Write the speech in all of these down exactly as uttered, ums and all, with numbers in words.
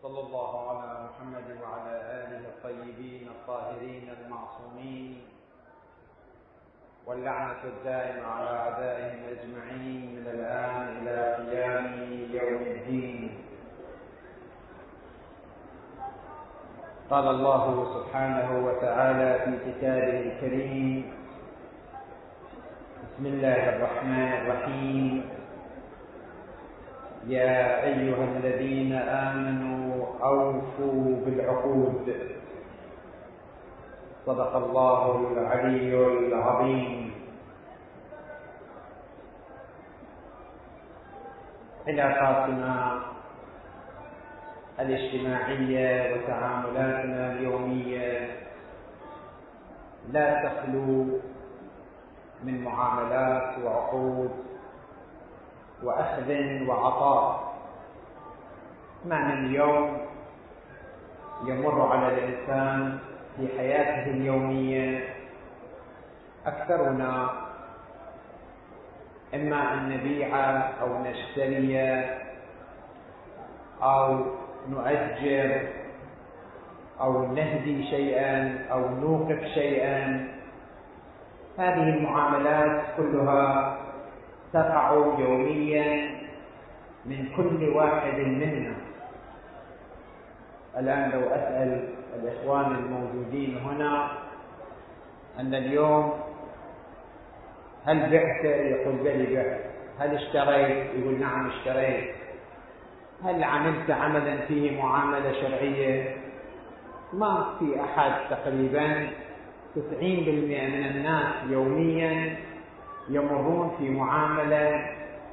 وصلى الله على محمد وعلى آله الطيبين الطاهرين المعصومين، واللعنة الدائمة على أعدائهم أجمعين من الآن إلى قيام يوم الدين. قال الله سبحانه وتعالى في كتابه الكريم: بسم الله الرحمن الرحيم: يا أيها الذين آمنوا أوفوا بالعقود. صدق الله العلي العظيم. علاقاتنا الاجتماعية وتعاملاتنا اليومية لا تخلو من معاملات وعقود وأخذ وعطاء. معنى اليوم يمر على الإنسان في حياته اليومية، أكثرنا إما أن نبيع أو نشتري أو نؤجر أو نهدي شيئا أو نوقف شيئا. هذه المعاملات كلها تقع يوميا من كل واحد منا. الآن لو أسأل الإخوان الموجودين هنا أن اليوم هل بعت؟ يقول بلى بعت. هل اشتريت؟ يقول نعم اشتريت. هل عملت عملا فيه معاملة شرعية؟ ما في أحد. تقريبا تسعين بالمئة من الناس يوميا يمرون في معاملة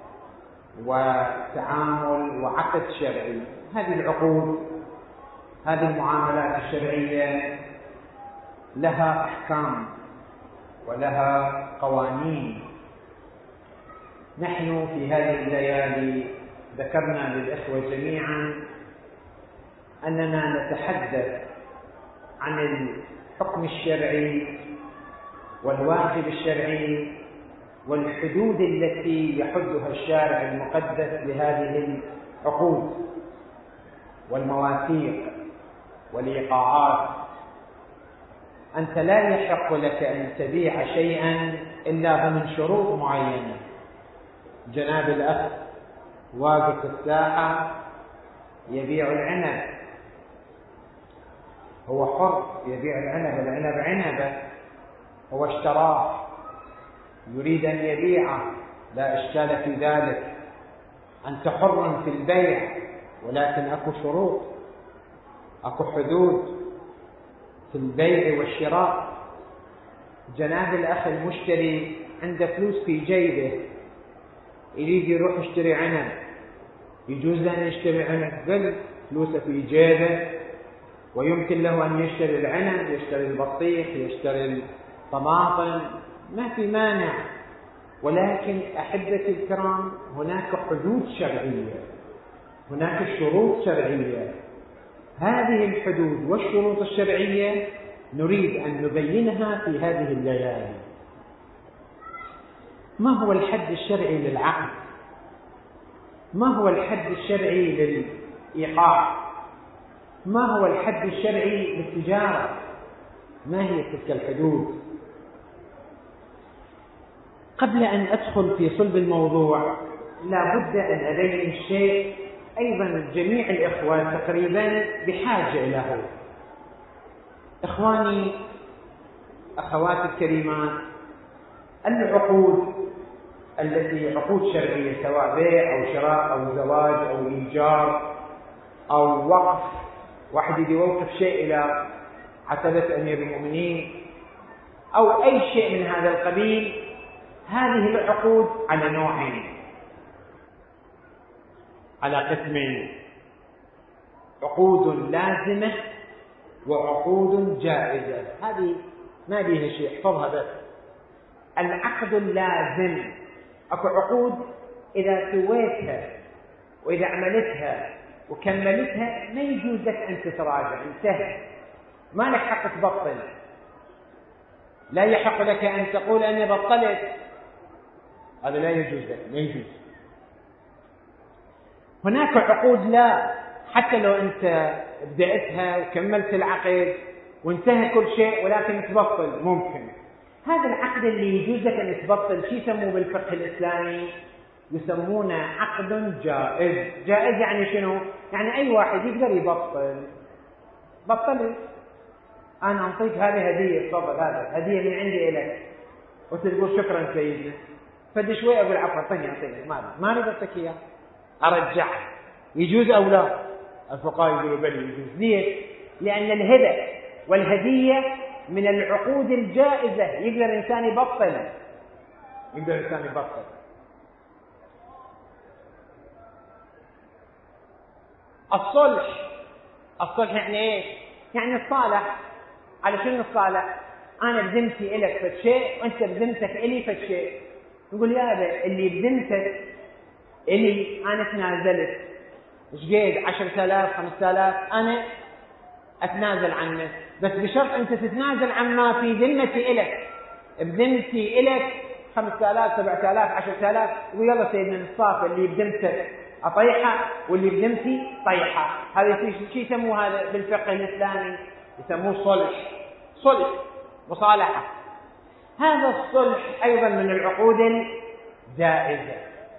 وتعامل وعقد شرعي. هذه العقود، هذه المعاملات الشرعية لها أحكام ولها قوانين. نحن في هذه الليالي ذكرنا للإخوة جميعا أننا نتحدث عن الحكم الشرعي والواجب الشرعي والحدود التي يحدها الشارع المقدس لهذه العقود والمواثيق والإيقاعات. أنت لا يحق لك أن تبيع شيئا إلا ضمن شروط معينة. جناب الأخ واقف الساحة يبيع العنب، هو حر يبيع العنب، العنب عنبه، هو اشتراه يريد أن يبيعه، لا إشكال في ذلك. أنت حر في البيع، ولكن أكو شروط، أكو حدود في البيع والشراء. جناب الأخ المشتري عنده فلوس في جيبه، يريد يروح يشتري عنب، يجوز له أن يشتري عنب؟ بل فلوسه في جيبه ويمكن له أن يشتري العنب، يشتري البطيخ، يشتري الطماطم، ما في مانع. ولكن أحبتي الكرام، هناك حدود شرعية، هناك شروط شرعية. هذه الحدود والشروط الشرعية نريد أن نبينها في هذه الليالي. ما هو الحد الشرعي للعقد؟ ما هو الحد الشرعي للإيقاع؟ ما هو الحد الشرعي للتجارة؟ ما هي تلك الحدود؟ قبل أن أدخل في صلب الموضوع لا بد أن أبين شيء أيضا جميع الإخوة تقريبا بحاجة له. إخواني أخواتي الكريمات، العقود التي عقود شرعية سواء بيع أو شراء أو زواج أو إيجار أو وقف، واحد يدي يوقف شيء إلى عتبة أمير المؤمنين أو أي شيء من هذا القبيل، هذه العقود على نوعين، على قسمين: عقود لازمة وعقود جائزة. هذه ما بيها شيء، احفظها بس. العقد اللازم، اكو عقود إذا سويتها وإذا عملتها وكملتها ما يجوز لك أن تتراجع، انتهى، ما لك حق تبطل. لا يحق لك أن تقول أني بطلت، هذا لا يجوز لك، ما يجوز. هناك عقود لا حتى لو أنت بدأتها وكملت العقد وانتهى كل شيء ولكن تبطل ممكن. هذا العقد اللي يجوز لك أن تبطل شو يسموه بالفقه الإسلامي؟ يسمونه عقد جائز. جائز يعني شنو؟ يعني أي واحد يقدر يبطل. بطل، أنا أعطيك هذه هدية، تفضل هذا هدية من عندي إليك، وتقول شكرا سيدنا، فد شوي أقول عفوا أعطيني أعطيني ما ما أريد أعطيك إياه، أرجع. يجوز أو لا؟ الفقهاء يقولوا بل يجوز. ليش؟ لأن الهبة والهدية من العقود الجائزة، يقدر الإنسان يبطل، يقدر الإنسان يبطل. الصلح، الصلح يعني إيه؟ يعني الصالح. على شنو الصالح؟ أنا بذمتي إلك فد شيء وأنت بذمتك إلي فد شيء. نقول يا أبا اللي بذمتك إلي أنا تنازلت، إيش قيد عشرة آلاف خمسة آلاف أنا أتنازل عنه، بس بشرط أنت تتنازل عما في ذمتي إلك. بذمتي إلك خمسة آلاف سبعة آلاف عشرة آلاف، يقول يلا سيدنا نصاف اللي بذمتك أطيحه واللي بذمتي طيحه. هذا شيء يسموه هذا بالفقه الإسلامي يسموه صلح، صلح مصالحة. هذا الصلح أيضا من العقود الجائزة.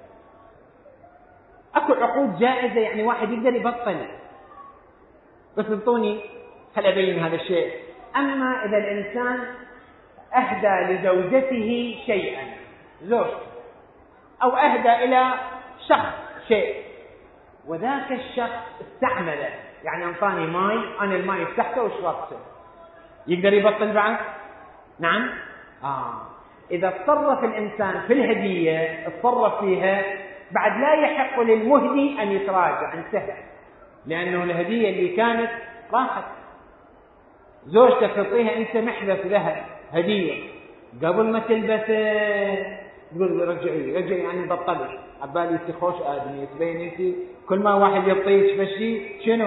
أكو عقود جائزة يعني واحد يقدر يبطل، بس انطوني خل أبين هذا الشيء. أما إذا الإنسان أهدى لزوجته شيئا، زوجته، أو أهدى إلى شخص شيء وذاك الشخص استعمله، يعني أنطاني ماي أنا الماي فتحته وشربته، يقدر يبطل بعد؟ نعم. آه. إذا تصرف الإنسان في الهدية اتصرف فيها بعد لا يحق للمهدي أن يتراجع، انتهى، لأنه الهدية اللي كانت راحت. زوجتك تعطيها أنت محبس لها هدية، قبل ما تلبسه تقول رجعي رجعي يعني بطلت، عبالي انت خوش آدمي، تبين انت كل ما واحد يعطيك بشي شنو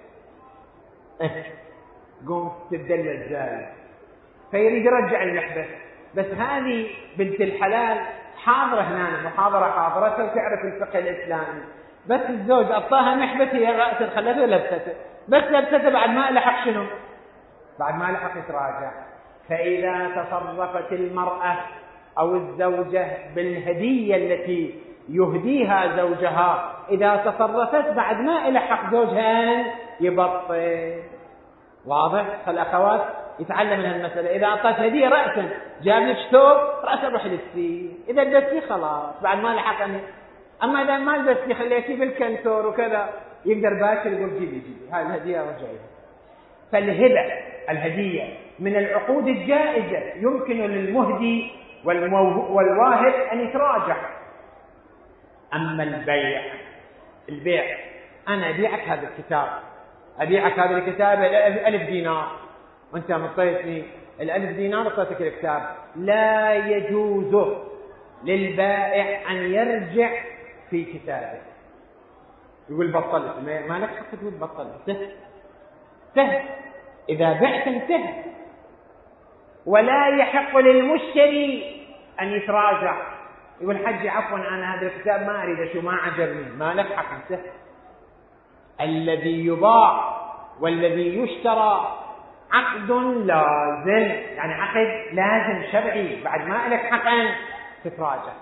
قوم تدلل زايد، فيريد يرجع المحبس. بس هذه بنت الحلال حاضرة هنا محاضرة حاضرتها وتعرف الفقه الإسلامي، بس الزوج أعطاها محبس هي رأسا خلته لبسته، بس لبسته بعد ما لحق شنو؟ بعد ما لحق يتراجع. فإذا تصرفت المرأة أو الزوجة بالهدية التي يهديها زوجها، إذا تصرفت بعد ما لحق زوجها يبطل. واضح؟ فالأخوات يتعلم من هالمسألة. إذا أعطت هدية رأسا جاب لك ثوب رأسا روح لبسيه، إذا لبستيه خلاص بعد ما لحق أنه. أما إذا ما لبستيه خليتيه بالكنتور وكذا يقدر باشر يقول جيبي جيبي هاي الهدية رجعيها. فالهبة الهدية من العقود الجائزة، يمكن للمهدي والواهب أن يتراجع. أما البيع، البيع أنا أبيعك هذا الكتاب، أبيعك هذا الكتاب ألف دينار وأنت مطيتني الألف دينار وطيتك الكتاب، لا يجوز للبائع أن يرجع في كتابه يقول بطلت، ما لك حق تقول بطلت، انتهى انتهى، إذا بعت انتهى. ولا يحق للمشتري أن يتراجع يقول حجي عفوا أنا هذا الكتاب ما أريد شو ما عجبني، ما لك حق انتهى. الذي يباع والذي يشترى عقد لازم، يعني عقد لازم شرعي، بعد ما لك حق أن تتراجع.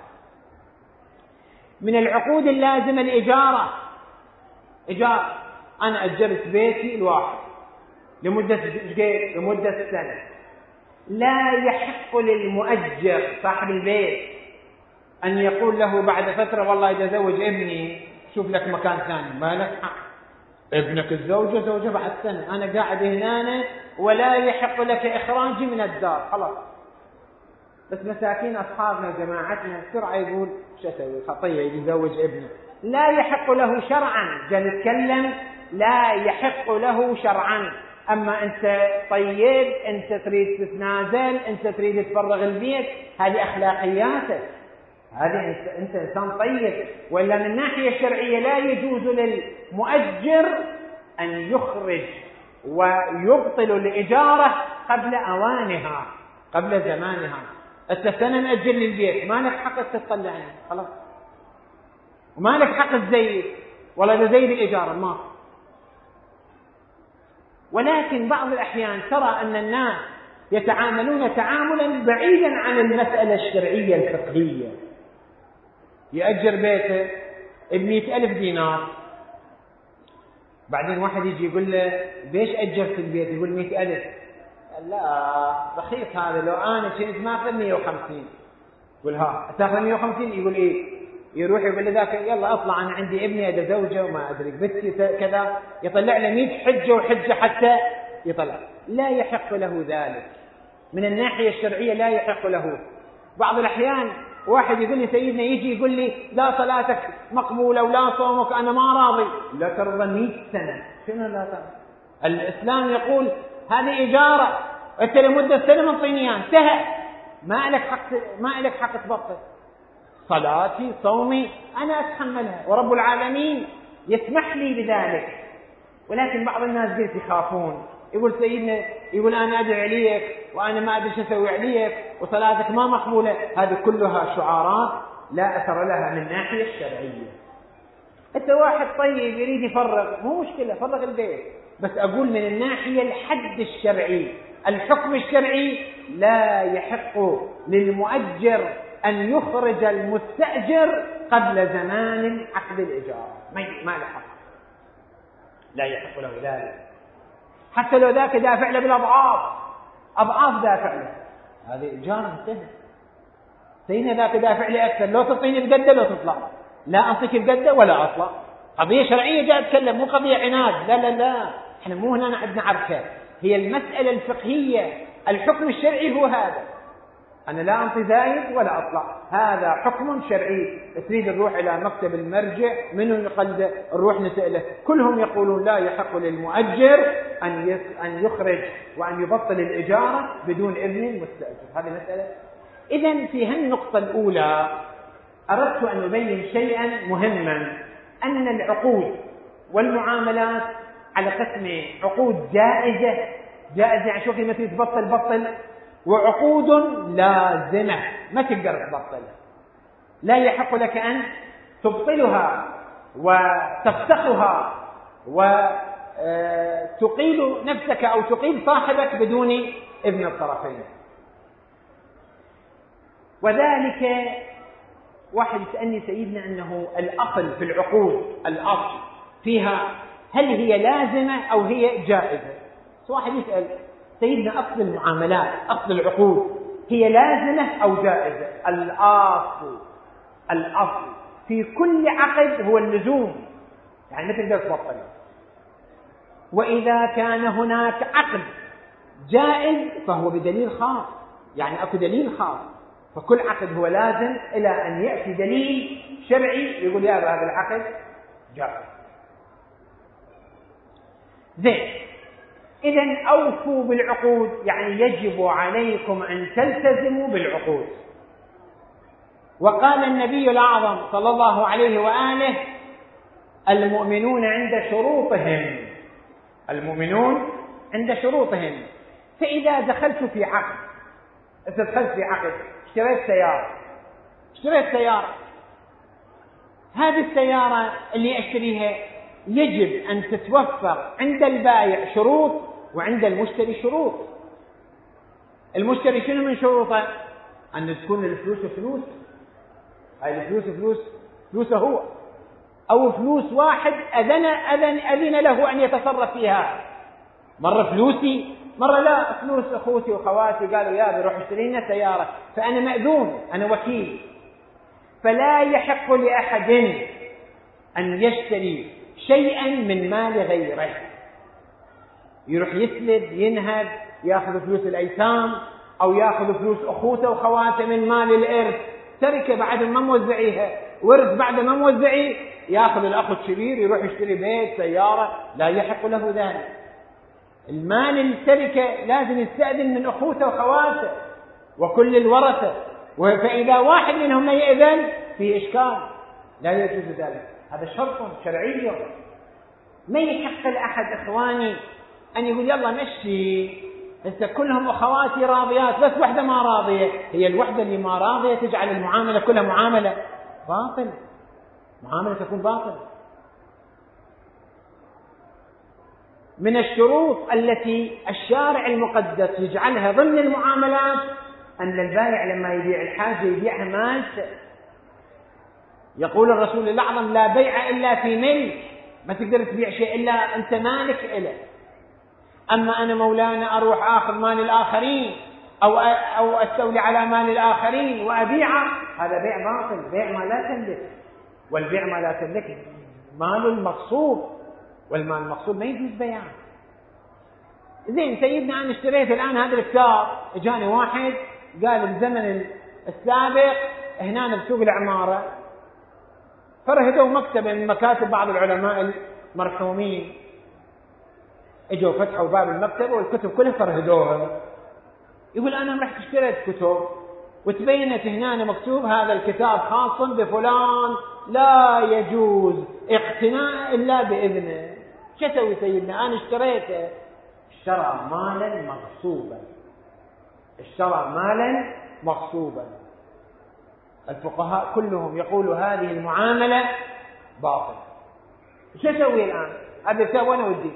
من العقود اللازمة الإجارة، إجارة أنا أجرت بيتي الواحد لمدة لمدة سنة، لا يحق للمؤجر صاحب البيت أن يقول له بعد فترة والله إذا زوج ابني شوف لك مكان ثاني، ما لك حق. ابنك الزوجة زوجة بعد سنة، أنا قاعد هنا ولا يحق لك إخراجي من الدار خلاص. بس مساكين أصحابنا جماعتنا بسرعة يقول شو أسوي خطية يزوج ابنه، لا يحق له شرعا. جاء نتكلم لا يحق له شرعا. أما أنت طيب، أنت تريد تتنازل، أنت تريد تفرغ البيت، هذه أخلاقياتك، هذه أنت إنسان طيب. ولا من الناحية الشرعية لا يجوز للمؤجر أن يخرج ويبطل الإجارة قبل أوانها، قبل زمانها. السنة مأجر للبيت ما لك حق تطلع خلاص، وما لك حق تزيد، ولا تزيد الإجارة ما ولكن بعض الأحيان ترى أن الناس يتعاملون تعاملا بعيدا عن المسألة الشرعية الفقهية. يأجر بيته بمئة ألف دينار، بعدين واحد يجي يقول له ليش أجرت البيت؟ يقول مئة ألف. لا رخيص هذا، لو أنا كنت ماخذ مئة وخمسين. يقول ها تاخذ مئة وخمسين؟ يقول إيه. يروح يقول له ذاك يلا أطلع أنا عندي ابني هذا زوجة وما أدري بنتي كذا، يطلع له مئة حجة وحجة حتى يطلع. لا يحق له ذلك من الناحية الشرعية، لا يحق له. بعض الأحيان واحد يقول لي سيدنا يجي يقول لي لا صلاتك مقبولة ولا صومك، أنا ما راضي. لا ترضى مئة سنة، شنو لا ترضى؟ الإسلام يقول هذه إجارة، أنت لمدة سنة من طينيان انتهى، ما لك حق، ما لك حق تبطل. صلاتي صومي أنا أتحملها ورب العالمين يسمح لي بذلك. ولكن بعض الناس قلت يخافون، يقول سيدنا يقول أنا أدعي عليك وأنا ما أدري شو أسوي عليك وصلاتك ما مقبولة. هذه كلها شعارات لا أثر لها من الناحية الشرعية. أنت واحد طيب يريد يفرغ، مو مشكلة فرغ البيت، بس أقول من الناحية الحد الشرعي، الحكم الشرعي لا يحق للمؤجر أن يخرج المستأجر قبل زمان عقد الإجارة، ما له حق، لا يحق له ذلك. حتى لو ذاك دافع له بالأضعاف، أضعاف دافع له، هذه إجارة انتهت. سيدنا ذاك دافع لي أكثر، لو تعطيني بقدة لو تطلع، لا أعطيك بقدة ولا أطلع. قضية شرعية جاء أتكلم، مو قضية عناد. لا لا لا، إحنا مو هنا عندنا عركة، هي المسألة الفقهية. الحكم الشرعي هو هذا، أنا لا أعطي زايد ولا أطلع، هذا حكم شرعي. تريد نروح إلى مكتب المرجع منه نقلده، نروح نسأله، كلهم يقولون لا يحق للمؤجر أن أن يخرج وأن يبطل الإجارة بدون إذن المستأجر. هذه مسألة. إذن في هالنقطة الأولى أردت أن أبين شيئا مهما، أن العقود والمعاملات على قسمين: عقود جائزة، جائزة يعني شوفي مثل تبطل بطل، وعقود لازمة ما تقدر تبطلها، لا يحق لك أن تبطلها وتفسخها وتقيل نفسك أو تقيل صاحبك بدون إذن الطرفين. وذلك واحد يسألني سيدنا أنه الأصل في العقود، الأصل فيها هل هي لازمة أو هي جائزة؟ واحد يسأل سيدنا أصل المعاملات، أصل العقود هي لازمة أو جائزة؟ الأصل الأصل في كل عقد هو اللزوم، يعني ما تقدر تبطله. وإذا كان هناك عقد جائز فهو بدليل خاص، يعني أكو دليل خاص، فكل عقد هو لازم إلى أن يأتي دليل شرعي يقول يا هذا العقد جائز. زين، إذن أوفوا بالعقود، يعني يجب عليكم أن تلتزموا بالعقود. وقال النبي الأعظم صلى الله عليه وآله: المؤمنون عند شروطهم، المؤمنون عند شروطهم. فإذا دخلت في عقد، إذا دخلت في عقد اشتريت سيارة، اشتريت سيارة، هذه السيارة اللي أشتريها يجب أن تتوفر عند البائع شروط وعند المشتري شروط. المشتري شنو من شروطه؟ أن تكون الفلوس فلوس، هاي الفلوس فلوس فلوسه هو، أو فلوس واحد أذن أذن أذن له أن يتصرف فيها. مرة فلوسي، مرة لا، فلوس أخوتي وخواتي قالوا يا بروح اشتري لنا سيارة، فأنا مأذون، أنا وكيل. فلا يحق لأحد أن يشتري شيئا من مال غيره، يروح يسلب ينهب ياخذ فلوس الأيتام أو ياخذ فلوس أخوته وخواته من مال الإرث، تركه بعد ما موزعيها، ورث بعد ما موزعيه، ياخذ الأخ الكبير يروح يشتري بيت سيارة، لا يحق له ذلك. المال التركة لازم يستأذن من أخوته وخواته وكل الورثة، فإذا واحد منهم ما يأذن في إشكال، لا يجوز ذلك. هذا شرط شرعي. ما يحق لأحد إخواني أن يقول يلا مشي، أنت كلهم أخواتي راضيات بس وحدة ما راضية، هي الوحدة اللي ما راضية تجعل المعاملة كلها معاملة باطل، معاملة تكون باطل. من الشروط التي الشارع المقدس يجعلها ضمن المعاملات أن البائع لما يبيع الحاجة يبيعها مالته. يقول الرسول الأعظم: لا بيع إلا في ملك، ما تقدر تبيع شيء إلا أنت مالك إله. أما أنا مولانا أروح آخذ مال الآخرين أو أو أستولي على مال الآخرين وأبيعه، هذا بيع باطل، بيع ما لا تملك. والبيع ما لا تملك مال المغصوب، والمال المغصوب ما يجوز بيعه. زين سيدنا أنا اشتريت الآن هذا الكتاب، إجاني واحد قال بزمن السابق هنا بسوق العمارة فرهدوا مكتبا من مكاتب بعض العلماء المرحومين، اجوا فتحوا باب المكتب والكتب كلها فرهدوها. يقول أنا رحت اشتريت كتب وتبينت هنا مكتوب هذا الكتاب خاص بفلان لا يجوز اقتناء إلا بإذنه. شو اسوي سيدنا؟ أنا اشتريته. اشترى مالا مغصوبا، اشترى مالا مغصوبا. الفقهاء كلهم يقولوا هذه المعاملة باطلة. شو اسوي الآن؟ هذا الكتاب وين اوديه؟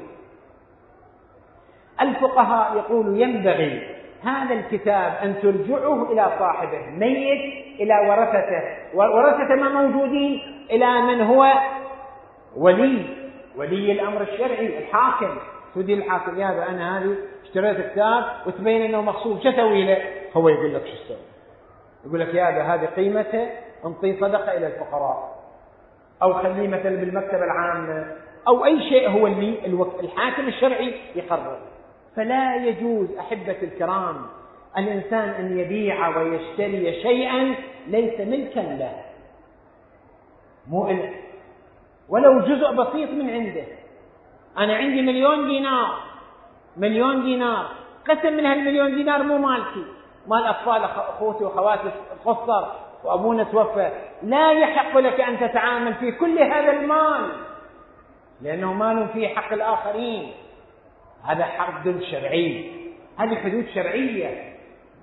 الفقهاء يقولوا ينبغي هذا الكتاب أن ترجعه إلى صاحبه، ميت إلى ورثته، ورثته ما موجودين إلى من هو ولي ولي الأمر الشرعي، الحاكم. تودي الحاكم: يا أنا هذه اشتريت كتاب وتبين أنه مغصوب، شو اسوي له؟ هو يقول لك شو تسوي؟ يقول لك يا هذه قيمته انطي صدقة إلى الفقراء، أو خليه مثلا بالمكتبة العامة، أو أي شيء هو اللي الحاكم الشرعي يقرر. فلا يجوز أحبة الكرام الإنسان أن يبيع ويشتري شيئا ليس ملكا له، مو إله، ولو جزء بسيط من عنده. أنا عندي مليون دينار، مليون دينار، قسم من هالمليون دينار مو مالتي، مال أطفال أخوتي وخواتي قصر وأبونا توفى، لا يحق لك أن تتعامل في كل هذا المال، لأنه مال فيه حق الآخرين. هذا حد شرعي، هذه حدود شرعية.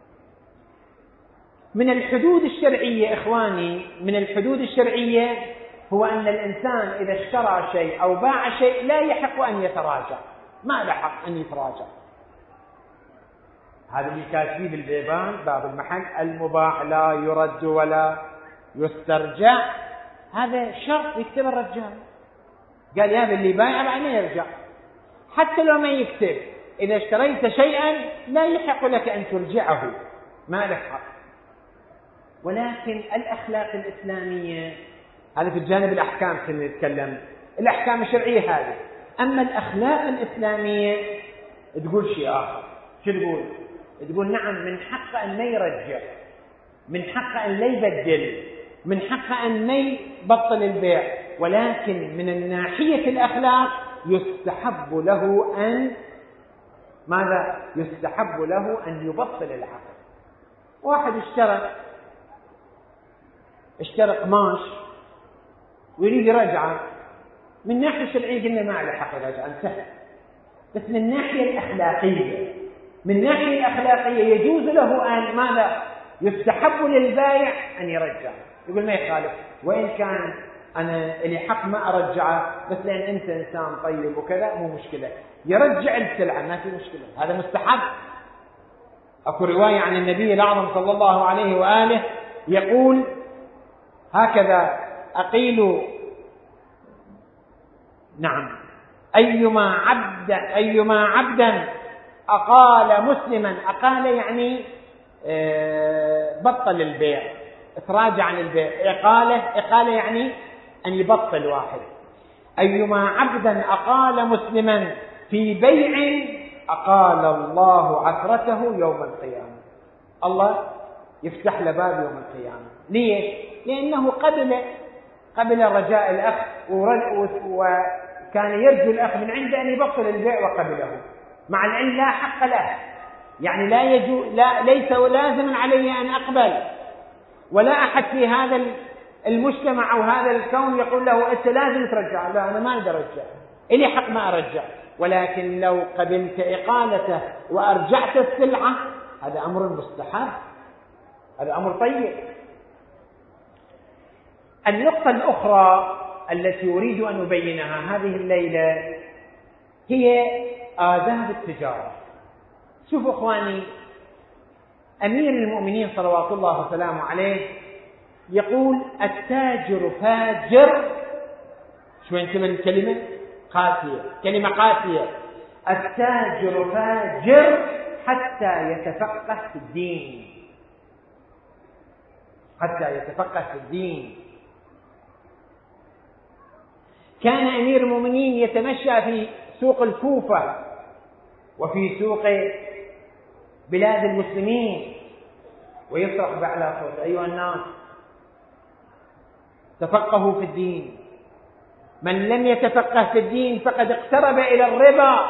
من الحدود الشرعية إخواني، من الحدود الشرعية هو أن الإنسان إذا اشترى شيء أو باع شيء لا يحق أن يتراجع، ما له حق أن يتراجع. هذا اللي كاتبه بالبيبان باب المحل: المباح لا يرد ولا يسترجع. هذا شرط يكتب الرجال، قال يا اللي بايع بعد ما يرجع، حتى لو ما يكتب إذا اشتريت شيئا لا يحق لك أن ترجعه، ما له حق. ولكن الأخلاق الإسلامية، هذا في الجانب الأحكام كنا نتكلم، الأحكام الشرعية هذه. أما الأخلاق الإسلامية تقول شيء آخر. شو تقول؟ تقول نعم من حق أن ما يرجع، من حق أن لا يبدل، من حق أن ما يبطل البيع، ولكن من الناحية الأخلاق يستحب له أن ماذا؟ يستحب له أن يبطل العقد. واحد اشترى اشترى قماش ويريد يرجعه، من ناحية الشرعية قلنا ما عليه حق يرجع، انتهى. بس من الناحية الأخلاقية، من الناحية الأخلاقية يجوز له أن ماذا؟ يستحب للبائع أن يرجع، يقول ما يخالف، وإن كان أنا لي حق ما أرجعه، بس لأن أنت إنسان طيب وكذا مو مشكلة، يرجع السلعة ما في مشكلة، هذا مستحب. أكو رواية عن النبي الأعظم صلى الله عليه وآله يقول هكذا: أقيل نعم أيما عبد أيما عبدا أقال مسلما، أقال يعني بطل البيع، اتراجع عن البيع، إقالة إقالة يعني أن يبطل واحد. أيما عبدا أقال مسلما في بيع أقال الله عثرته يوم القيامة، الله يفتح له باب يوم القيامة. ليش؟ لأنه قبل قبل رجاء الأخ، وكان يرجو الأخ من عنده أن يبطل البيع وقبله، مع العلم لا حق له، يعني لا يجوز، لا ليس لازما علي أن أقبل، ولا أحد في هذا المجتمع أو هذا الكون يقول له أنت لازم ترجع، لا أنا ما أقدر أرجع، إلي حق ما أرجع. ولكن لو قبلت إقالته وأرجعت السلعة هذا أمر مستحب، هذا أمر طيب. النقطة الأخرى التي أريد أن أبينها هذه الليلة هي آداب التجارة. شوفوا إخواني، أمير المؤمنين صلوات الله وسلامه عليه يقول التاجر فاجر. شو انتم من كلمة قاسية، كلمة قاسية. التاجر فاجر حتى يتفقه في الدين، حتى يتفقه في الدين. كان أمير المؤمنين يتمشى في سوق الكوفة وفي سوق بلاد المسلمين ويصرخ بأعلى صوت: أيها الناس تفقهوا في الدين، من لم يتفقه في الدين فقد اقترب إلى الربا.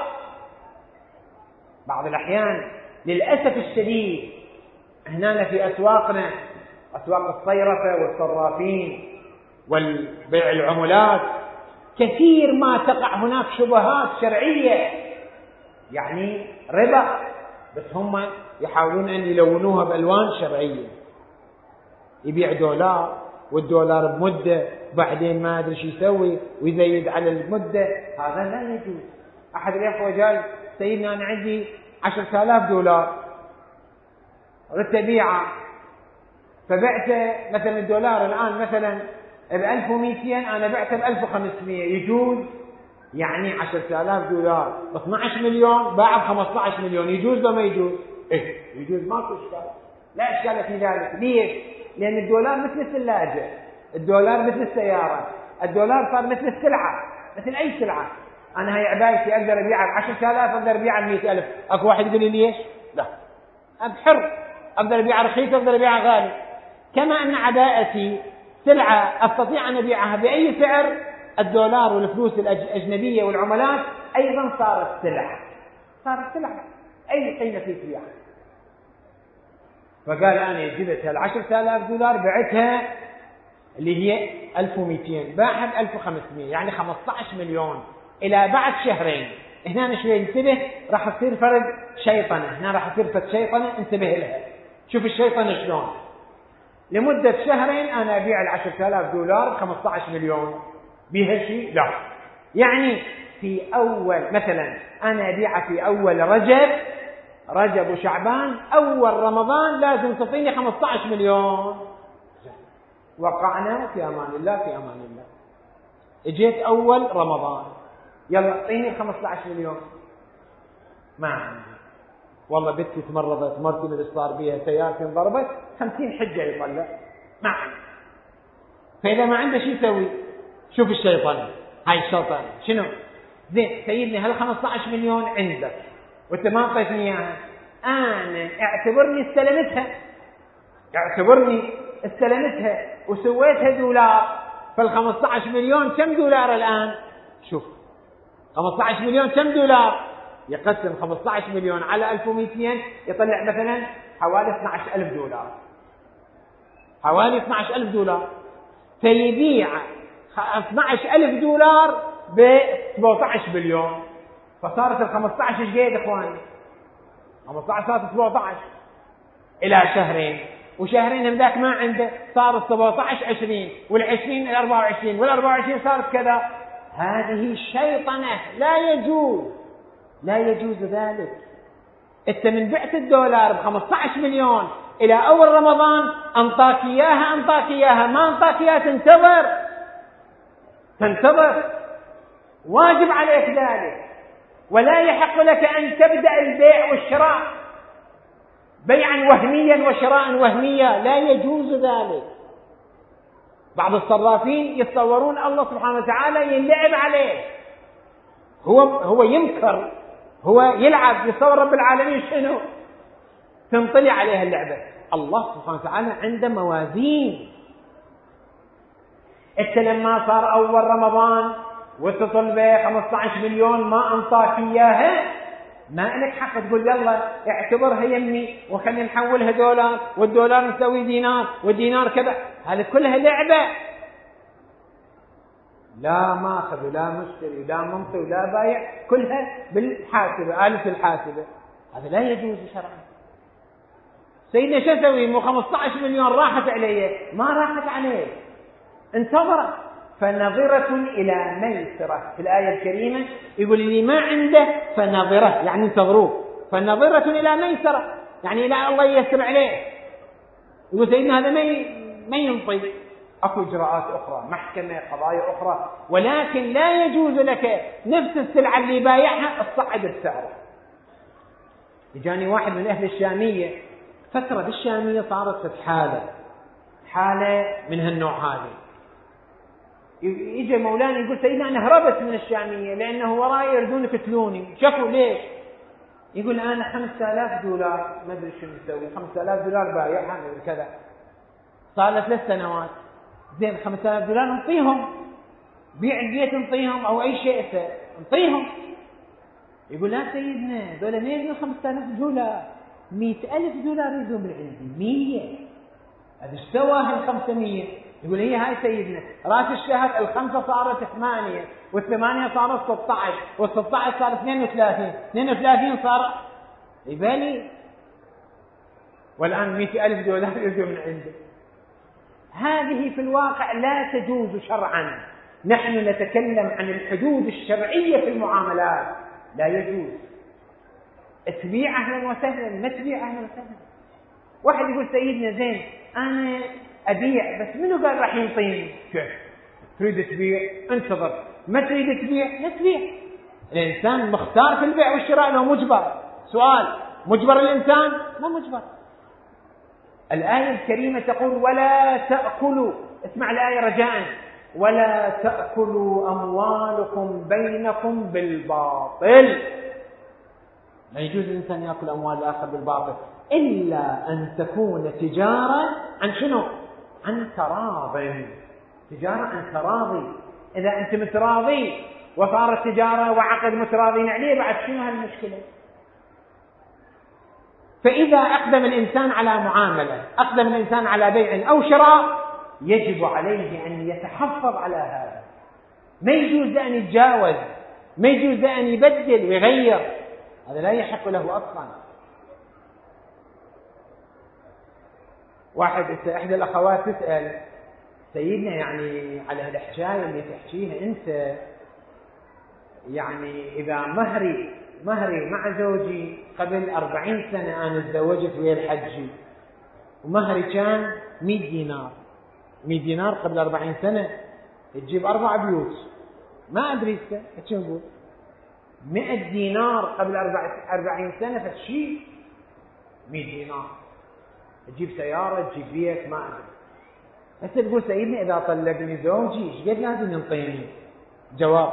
بعض الأحيان للأسف الشديد هنا في أسواقنا، أسواق الصيرفة والصرافين والبيع العملات، كثير ما تقع هناك شبهات شرعية، يعني ربا، بس هم يحاولون أن يلونوها بألوان شرعية. يبيع دولار والدولار بمدة، بعدين ما أدري شو يسوي ويزيد على المدة، هذا لا يجوز. أحد الأخوة قال: سيدنا أنا عندي عشرة آلاف دولار ردت أبيعه، فبعته مثلا الدولار الآن مثلا بألف ومئتين، أنا بعته بألف وخمسمائة، يجوز؟ يعني عشرة آلاف دولار باثني عشر مليون باع بخمسة عشر مليون، يجوز ولا ما يجوز؟ إيه يجوز، ماكو إشكال، لا إشكال في ذلك. ليش؟ لأن الدولار مثل الثلاجة، الدولار مثل السيارة، الدولار صار مثل السلعة، مثل أي سلعة. أنا هاي عبايتي أقدر أبيعها بعشرة آلاف، أقدر أبيعها بمئة ألف. أكو واحد يقول لي ليش؟ لا، أنا حر، أقدر أبيعها رخيص، أقدر أبيعها غالي. كما أن عباءتي سلعة أستطيع أن أبيعها بأي سعر، الدولار والفلوس الأجنبية والعملات أيضا صارت سلعة، صارت سلعة، أي قيمة في بيعها. فقال: أنا جبت العشرة آلاف دولار بعتها اللي هي ألف ومئتين، باعها بألف وخمسمائة، يعني خمسة عشر مليون. إلى بعد شهرين هنا شوي انتبه، راح تصير فرق شيطنة، هنا راح تصير فرق شيطنة، انتبه لها. شوف الشيطنة شلون. لمدة شهرين أنا أبيع العشرة آلاف دولار بخمسة عشر مليون، بها شيء؟ لا. يعني في أول مثلا أنا أبيعها في أول رجب رجب وشعبان، أول رمضان لازم تعطيني خمسة عشر مليون. وقعنا في أمان الله، في أمان الله. اجيت أول رمضان، يلا اعطيني خمسة عشر مليون. ما عندي، والله بنتي تمرضت، مرتي اللي صار بيها سيارتي انضربت، خمسين حجة يطلع، ما عندي. فإذا ما عنده شيء يسوي، شوف الشيطان، هاي الشيطان شنو؟ زين سيدني هال خمسة عشر مليون عندك وانت ما اعطيتني اياها، انا اعتبرني استلمتها، اعتبرني استلمتها وسويتها دولار. فال خمسة عشر مليون كم دولار الآن؟ شوف خمسة عشر مليون كم دولار؟ يقسم خمسة عشر مليون على ألف ومئتين يطلع مثلا حوالي اثني عشر ألف دولار، حوالي اثني عشر ألف دولار. فيبيع اثني عشر ألف دولار ب سبعة عشر مليون، فصارت ال خمسة عشر ايش قد اخواني؟ خمسة عشر صارت سبعة عشر الى شهرين، وشهرين من ذاك ما عنده، صارت سبعة عشر عشرين، والعشرين الى أربعة وعشرين، والأربعة وعشرين صارت كذا. هذه شيطنة، لا يجوز، لا يجوز ذلك. انت من بعت الدولار ب خمسة عشر مليون الى اول رمضان، انطاك اياها انطاك اياها، ما انطاك اياها تنتظر، تنتظر، واجب عليك ذلك. ولا يحق لك ان تبدا البيع والشراء بيعا وهميا وشراء وهميا، لا يجوز ذلك. بعض الصرافين يتصورون الله سبحانه وتعالى يلعب عليه، هو هو يمكر، هو يلعب، يتصور رب العالمين شنو؟ تنطلع عليها اللعبة. الله سبحانه وتعالى عنده موازين. انت لما صار اول رمضان واتصل به خمسة عشر مليون ما انطاك اياها، ما لك حق تقول يلا اعتبرها يمي وخلينا نحولها دولار، والدولار نسوي دينار، والدينار كذا. هذه كلها لعبة، لا ماخذ ولا مشتري ولا منطي ولا بايع، كلها بالحاسبة، آلة الحاسبة. هذا لا يجوز شرعا. سيدنا شو سوي؟ مو خمسة عشر مليون راحت عليه؟ ما راحت عليه، انتظر فنظرة إلى ميسرة. في الآية الكريمة يقول اللي ما عنده فنظرة يعني انتظروه، فنظرة إلى ميسرة يعني إلى الله ييسر عليه. يقول سيدنا هذا ما ما ينطي، أكو إجراءات أخرى، محكمة، قضايا أخرى، ولكن لا يجوز لك نفس السلعة اللي بايعها تصعد بسعره. جاني واحد من أهل الشامية فترة بالشامية صارت حالة حالة من هالنوع هذه. يجي مولانا يقول سيدنا أنا هربت من الشامية لأنه وراي يردون يقتلوني. شكوا ليش؟ يقول أنا خمسة آلاف دولار ما أدري شو نسوي، خمسة آلاف دولار بايعها كذا صار له ثلاث سنوات. زين خمسة آلاف دولار نعطيهم، بيع البيت نعطيهم أو أي شيء نعطيهم. يقول لا سيدنا دولار ما يجون خمسة آلاف دولار، مئة ألف دولار يجون من عندي، مية. هذا ايش سوى هالخمسمية؟ يقول هي هاي سيدنا راس الشهر الخمسة صارت ثمانية والثمانية صارت ستة عشر والستة عشر صارت اثنين وثلاثين، اثنين وثلاثين صار يبالي، والآن مئة ألف دولار يجون من عنده. هذه في الواقع لا تجوز شرعا. نحن نتكلم عن الحدود الشرعية في المعاملات، لا يجوز. تبيع أهلا وسهلا، ما تبيع أهلا وسهلا. واحد يقول سيدنا زين أنا أبيع بس منو قال راح ينطيني؟ كيف تريد تبيع؟ انتظر. ما تريد تبيع؟ لا تبيع. الإنسان مختار في البيع والشراء لو مجبر. سؤال: مجبر الإنسان؟ ما مجبر. الآية الكريمة تقول ولا تأكلوا، اسمع الآية رجاء، ولا تأكلوا أموالكم بينكم بالباطل. لا يجوز الإنسان يأكل أموال الآخر بالباطل إلا أن تكون تجارة عن شنو؟ عن تراض. تجارة عن تراضي. إذا أنت متراضي وصارت تجارة وعقد متراضين عليه، بعد شنو هالمشكلة؟ فإذا أقدم الإنسان على معاملة، أقدم الإنسان على بيع أو شراء، يجب عليه أن يتحفظ على هذا. ما يجوز أن يتجاوز، ما يجوز أن يبدل ويغير، هذا لا يحق له أصلا. واحد إحدى الأخوات تسأل سيدنا يعني على هالحكاية اللي تحكيها أنت، يعني إذا مهري مهري مع زوجي قبل أربعين سنة أنا تزوجت ويا الحجي ومهري كان مئة دينار، مئة دينار قبل أربعين سنة تجيب أربع بيوت، ما أدري إيش شو نقول، مئة دينار قبل أربعين سنة فشي مئة دينار تجيب سيارة تجيب بيت ما أدري. بس تقول سيدنا إذا طلقني زوجي إيش قد لازم ينطيني؟ جواب.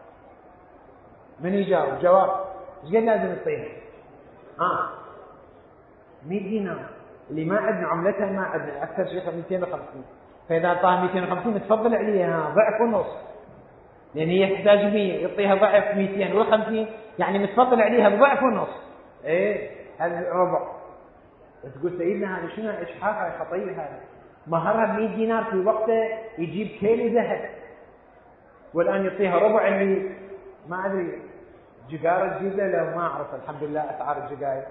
من يجاوب؟ جواب. إيش قد لازم يعطيني؟ آه مئة دينار اللي ما عندنا عملتها ما عندنا، أكثر شيء مئتين وخمسين، فإذا أعطاها مئتين وخمسين تفضل عليها ضعف ونص، لأن هي تحتاج مية يعطيها ضعف مئتين وخمسين، يعني متفضل عليها بضعف ونص. إيه هذا ربع. تقول سيدنا هذا شنو إجحاف خطير، هذا مهرها مئة دينار في وقته يجيب كيلو ذهب، والآن يعطيها ربع اللي ما أدري جقارة تجيب له لو ما أعرف. الحمد لله أسعار الجقاير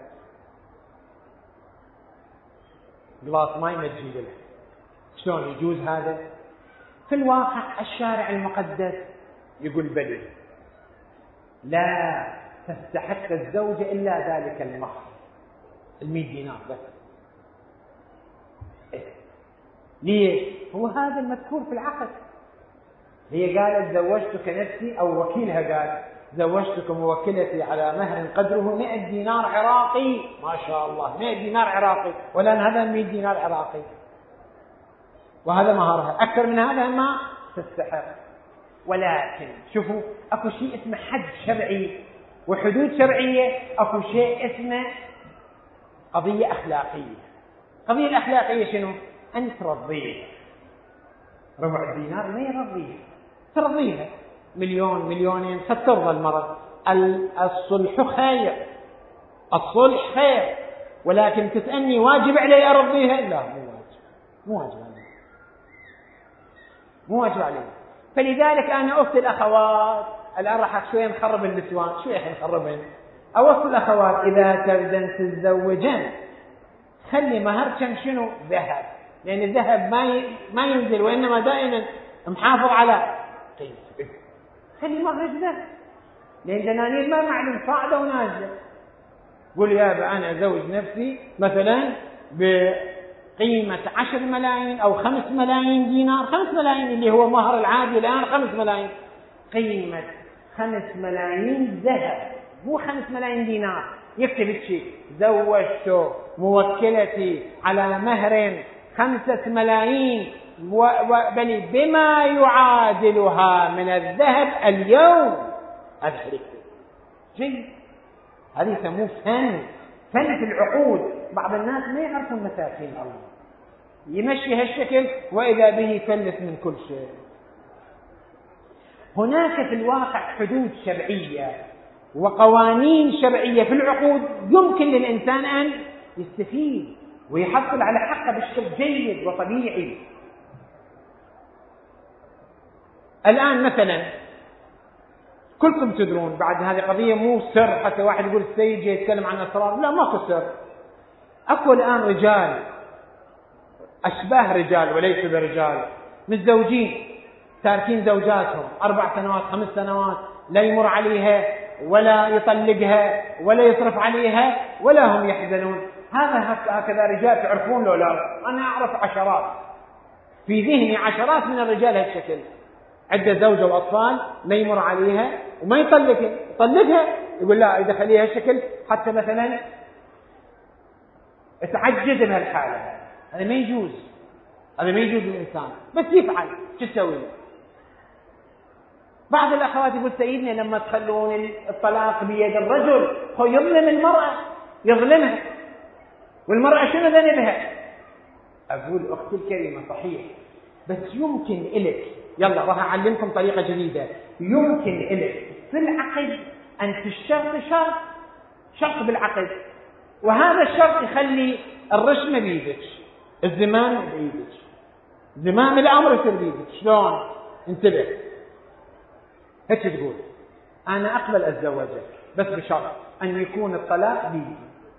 قلاص ماي ما تجيب له. شلون يجوز هذا؟ في الواقع الشارع المقدس يقول بلي لا تستحق الزوجة إلا ذلك المهر المئة دينار بس. إيه؟ ليش؟ هو هذا المذكور في العقد. هي قالت زوجتك نفسي، أو وكيلها قال زوجتك موكلتي على مهر قدره مئة دينار عراقي. ما شاء الله مئة دينار عراقي، ولأن هذا مئة دينار عراقي وهذا مهرها، أكثر من هذا ما تستحق. ولكن شوفوا أكو شيء اسمه حد شرعي وحدود شرعية، أكو شيء اسمه قضية أخلاقية. قضية الأخلاقية شنو؟ أن ترضيه ربع دينار ما يرضيه، ترضيها مليون مليونين قد ترضى المرأة. الصلح خير، الصلح خير، ولكن تسألني واجب علي أرضيها؟ لا مو واجب، مو واجب علي، مو واجب علي. فلذلك أنا أوصي الأخوات، الآن راح شوية نخرب النسوان، شوية نخربهم، أوصي الأخوات إذا تردن تتزوجن خلي مهركم شنو؟ ذهب، لأن الذهب ما ما ينزل، وإنما دائما محافظ على قيمة. خلي مهر ذهب، لأن دنانير ما معلم صاعدة ونازلة. قول يا أبا أنا أزوج نفسي مثلا بقيمة عشر ملايين أو خمس ملايين دينار، خمس ملايين اللي هو مهر العادي الآن خمس ملايين، قيمة خمس ملايين ذهب مو خمس ملايين دينار. يكتب الشيء زوجت موكلتي على مهر خمسة ملايين بل بما يعادلها من الذهب اليوم. هذا حريق جيد، هذه يسموه فن، فن في العقود. بعض الناس ما يعرفون مساكين الله، يمشي هالشكل وإذا به يفلس من كل شيء. هناك في الواقع حدود شرعية وقوانين شرعية في العقود يمكن للإنسان أن يستفيد ويحصل على حقه بشكل جيد وطبيعي. الآن مثلا كلكم تدرون، بعد هذه قضية مو سر، حتى واحد يقول السيد جاي يتكلم عن أسرار، لا ماكو سر. أكو الآن رجال أشباه رجال وليسوا برجال، متزوجين تاركين زوجاتهم أربع سنوات خمس سنوات، لا يمر عليها ولا يطلقها ولا يصرف عليها ولا هم يحزنون. هذا هكذا رجال تعرفون لو لا؟ أنا أعرف عشرات، في ذهني عشرات من الرجال هالشكل، عنده زوجة وأطفال لا يمر عليها وما يطلقها، يطلقها يقول لا إذا خليها هالشكل حتى مثلا تعجز بهالحالة. هذا ما يجوز، هذا ما يجوز للإنسان، بس يفعل شو تسوي؟ بعض الأخوات يقول سيدنا لما تخلون الطلاق بيد الرجل هو يظلم المرأة، يظلمها، والمرأة شنو ذنبها؟ أقول أختي الكريمة صحيح، بس يمكن إلك، يلا راح أعلمكم طريقة جديدة، يمكن إلك في العقد أن تشترط شرط شرط بالعقد، وهذا الشرط يخلي الرشمة بيدك، الزمام بيدك، زمام الأمر يصير بيدك. شلون؟ انتبه، هيك تقول أنا أقبل أتزوجك بس بشرط أن يكون الطلاق بيدي.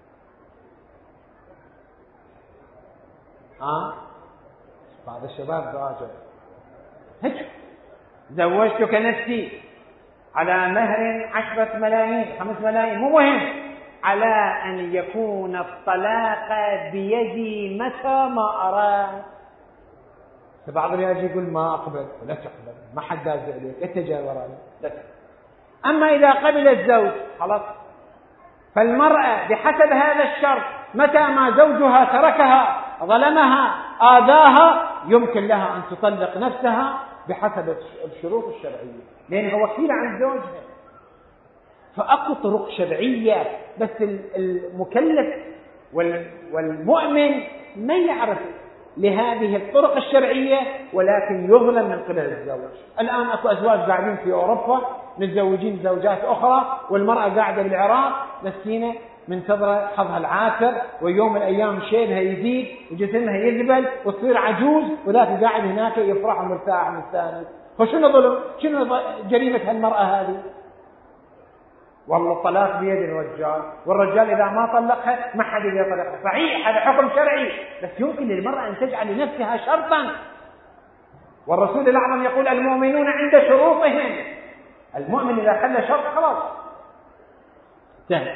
ها بعض الشباب راجع هيك زوجتك نفسي على مهر عشرة ملايين خمس ملايين، مو مهم، على أن يكون الطلاق بيدي متى ما أراد. بعض الرجال يقول ما أقبل، لا تقبل، ما حد داز عليك، أنت جاي وراي، لا تقبل. أما إذا قبل الزوج خلاص، فالمرأة بحسب هذا الشرط متى ما زوجها تركها ظلمها آذاها يمكن لها أن تطلق نفسها بحسب الشروط الشرعية، لأنها وكيلة عن زوجها. فأكو طرق شرعية، بس المكلف والمؤمن ما يعرف لهذه الطرق الشرعية، ولكن يظلم من قبل الزوج. الآن أكو أزواج قاعدين في أوروبا متزوجين زوجات أخرى، والمرأة قاعدة بالعراق مسكينة منتظرة حظها العاثر، ويوم من الأيام شيبها يزيد وجسمها يذبل وتصير عجوز، وذاك قاعد هناك يفرح ومرتاح مستانس. فشنو ظلم؟ شنو جريمة هالمرأة هذه؟ والله الطلاق بيد الرجال، والرجال إذا ما طلقها ما حد يطلقها. صحيح هذا حكم شرعي، بس يمكن للمرأة أن تجعل لنفسها شرطا، والرسول الأعظم يقول المؤمنون عند شروطهم. المؤمن إذا خلى شرط خلاص انتهى.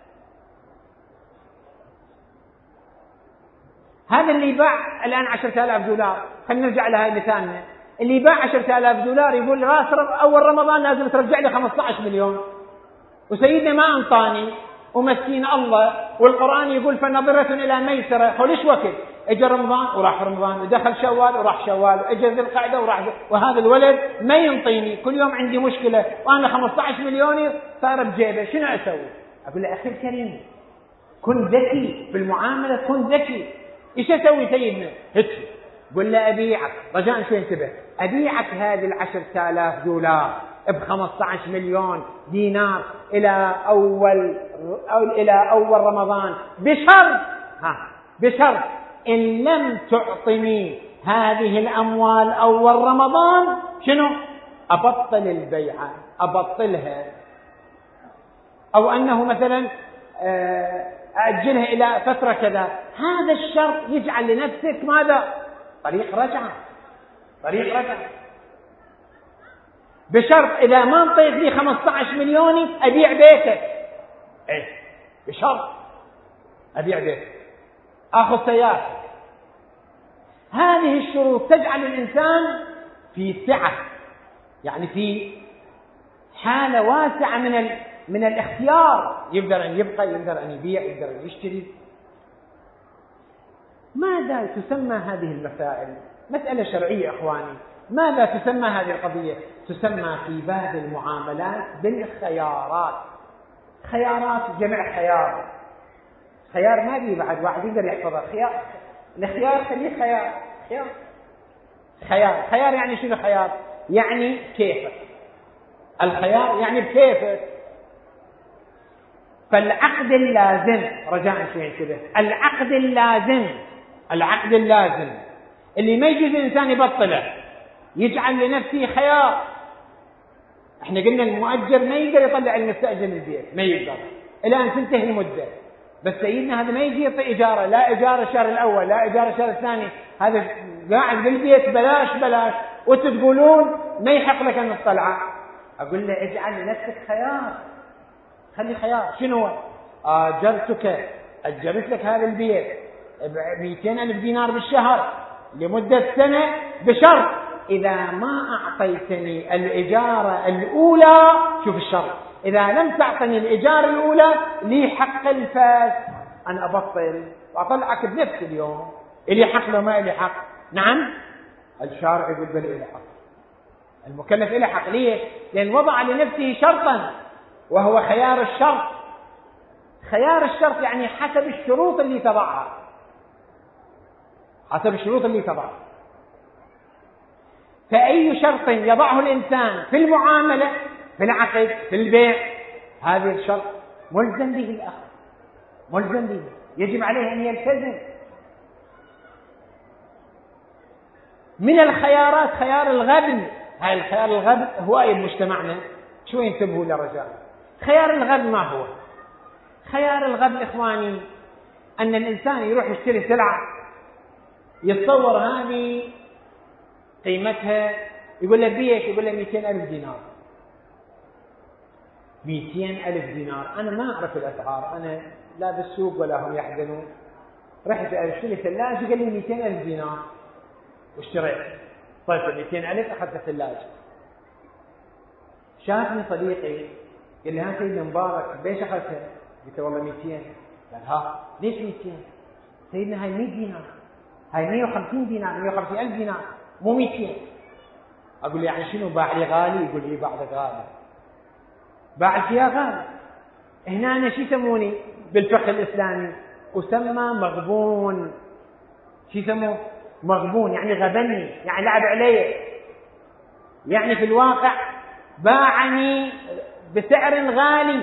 هذا اللي باع الآن عشرة آلاف دولار، خلينا نرجع لهاي مثالنا، اللي باع عشرة آلاف دولار يقول راس أول رمضان لازم ترجع لي خمسة عشر مليون، وسيدنا ما أنطاني ومسكين الله، والقرآن يقول فنظرة إلى ميسرة. خليش وقت اجى رمضان وراح رمضان، ودخل شوال وراح شوال، واجى ذي القعدة وراح، وهذا الولد ما ينطيني، كل يوم عندي مشكلة وأنا خمسة عشر مليوني صار بجيبه، شنو أسوي؟ أقول له أخي الكريم كن ذكي في المعاملة، كن ذكي. إيش أسوي سيدنا؟ هيك قل له أبيعك، رجاء شوي انتبه، أبيعك هذه العشرة آلاف دولار بخمسة عشر مليون دينار إلى أول أو إلى أول رمضان بشرط، ها بشرط إن لم تعطني هذه الأموال أول رمضان شنو؟ أبطل البيعة، أبطلها، أو أنه مثلا أأجلها إلى فترة كذا. هذا الشرط يجعل لنفسك ماذا؟ طريق رجعة، طريق رجعة. بشرط إذا ما انطيت لي خمسة عشر مليون أبيع بيتك. إيه بشرط أبيع بيتك، أخذ سيارتك. هذه الشروط تجعل الإنسان في سعة، يعني في حالة واسعة من ال... من الاختيار، يقدر أن يبقى، يقدر أن يبيع، يقدر أن يشتري. ماذا تسمى هذه المسائل؟ مسألة شرعية أخواني. ماذا تسمى هذه القضية؟ تسمى في باب المعاملات بالخيارات. خيارات جمع خيار. خيار ما بي بعد واحد يقدر يحفظه. خيار، الخيار خليه خيار. خيار خيار خيار يعني شنو خيار؟ يعني كيفك. الخيار يعني بكيفك. فالعقد اللازم، رجاء شوي كده، العقد اللازم، العقد اللازم اللي ما يجوز الإنسان يبطله، يجعل لنفسه خيار. احنا قلنا المؤجر ما يقدر يطلع المستأجر من البيت، ما يقدر إلى أن تنتهي المدة. بس سيدنا هذا ما يجي يعطي إجارة، لا إجارة الشهر الأول، لا إجارة الشهر الثاني، هذا قاعد بالبيت بلاش بلاش، وانتم تقولون ما يحق لك أن تطلعه. أقول له اجعل لنفسك خيار، خلي خيار. شنو هو؟ أجرتك، أجرت لك هذا البيت مئتين ألف دينار بالشهر لمدة سنة، بشرط إذا ما أعطيتني الإجارة الأولى، شوف الشرط، إذا لم تعطني الإجارة الأولى لي حق الفاس أن أبطل وأطلعك بنفس اليوم. إلي حق لو ما إلي حق؟ نعم، الشارع يقول بل إلي حق، المكلف إلي حق. ليه؟ لأن وضع لنفسه شرطا وهو خيار الشرط. خيار الشرط يعني حسب الشروط اللي تضعها، حسب الشروط اللي تضعها. فأي شرط يضعه الإنسان في المعاملة، في العقد، في البيع، هذا الشرط ملزم به الأخذ، ملزم به، يجب عليه أن يلتزم. من الخيارات خيار الغبن. هاي الخيار الغبن هو بمجتمعنا شوي انتبهوا لرجال. خيار الغبن ما هو؟ خيار الغبن إخواني أن الإنسان يروح يشتري سلعة، يتصور هذه قيمتها، يقول له بيش، يقول له مئتين ألف دينار. مئتين ألف دينار، أنا ما أعرف الأسعار، أنا لا بالسوق ولا هم يحزنون. رحت أشتري ثلاجة قال لي مئتين ألف دينار واشتريت. طيب مئتين ألف أخذت الثلاجة. شافني صديقي قال لي ها سيدنا مبارك بيش أخذتها؟ قلت والله مئتين. قال ها ليش مئتين؟ سيدنا هاي مئة دينار، هاي مئة وخمسين دينار، مئة وخمسين ألف دينار، مو مئتين. أقول لي يعني شنو باع لي غالي؟ يقول لي باع لك غالي. باع فيها غالي. هنا أنا شو يسموني بالفقه الإسلامي؟ أسمى مغبون. شو يسموه؟ مغبون، يعني غبني، يعني لعب علي، يعني في الواقع باعني بسعر غالي.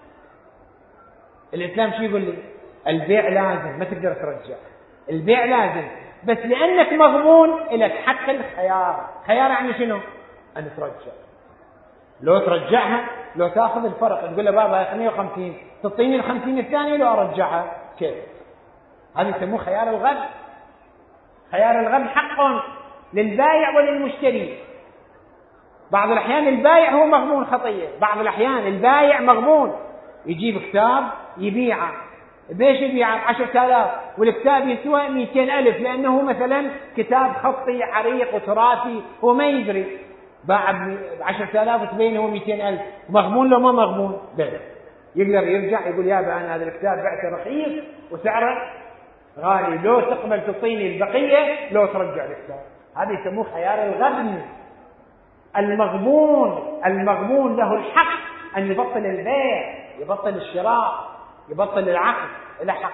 الإسلام شو يقول لي؟ البيع لازم، ما تقدر ترجع، البيع لازم، بس لأنك مغبون لك حق الخيار. خيار يعني شنو؟ أن ترجع. لو ترجعها، لو تأخذ الفرق، تقول له بابا مئة وخمسين، تعطيني الخمسين الثانية لو أرجعها، كيف؟ هذا يسموه خيار الغبن. خيار الغبن حق للبائع وللمشتري. بعض الأحيان البائع هو مغبون خطية، بعض الأحيان البائع مغبون، يجيب كتاب يبيعه، بيش يبيعه عشرة آلاف والكتاب يسوى مئتين ألف، لأنه مثلا كتاب خطي عريق وتراثي هو ما يدري، باع بعشرة آلاف وتبين هو مئتين ألف. مغبون لو ما مغبون؟ بل يقدر يرجع يقول يا أنا هذا الكتاب بعته رخيص وسعره غالي، لو تقبل تعطيني البقية لو ترجع الكتاب. هذا يسموه خيار الغبن. المغبون، المغبون له الحق أن يبطل البيع، يبطل الشراء، يبطل العقد، له حق.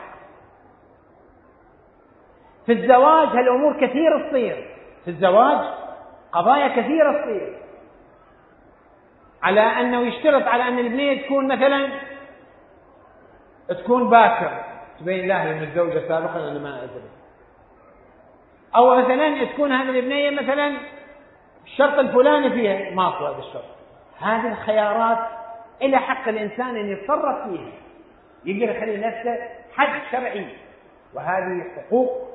في الزواج هالأمور كثير تصير، في الزواج قضايا كثيرة تصير، على أنه يشترط على أن البنية تكون مثلا تكون باكر، تبين لا هي متزوجة سابقا أنا ما أدري، أو مثلا تكون هذه البنية مثلا الشرط الفلاني فيها ماكو هذا الشرط. هذه الخيارات إلى حق الإنسان أن يتصرف فيها، يقدر يخلي نفسه حد شرعي، وهذه حقوق،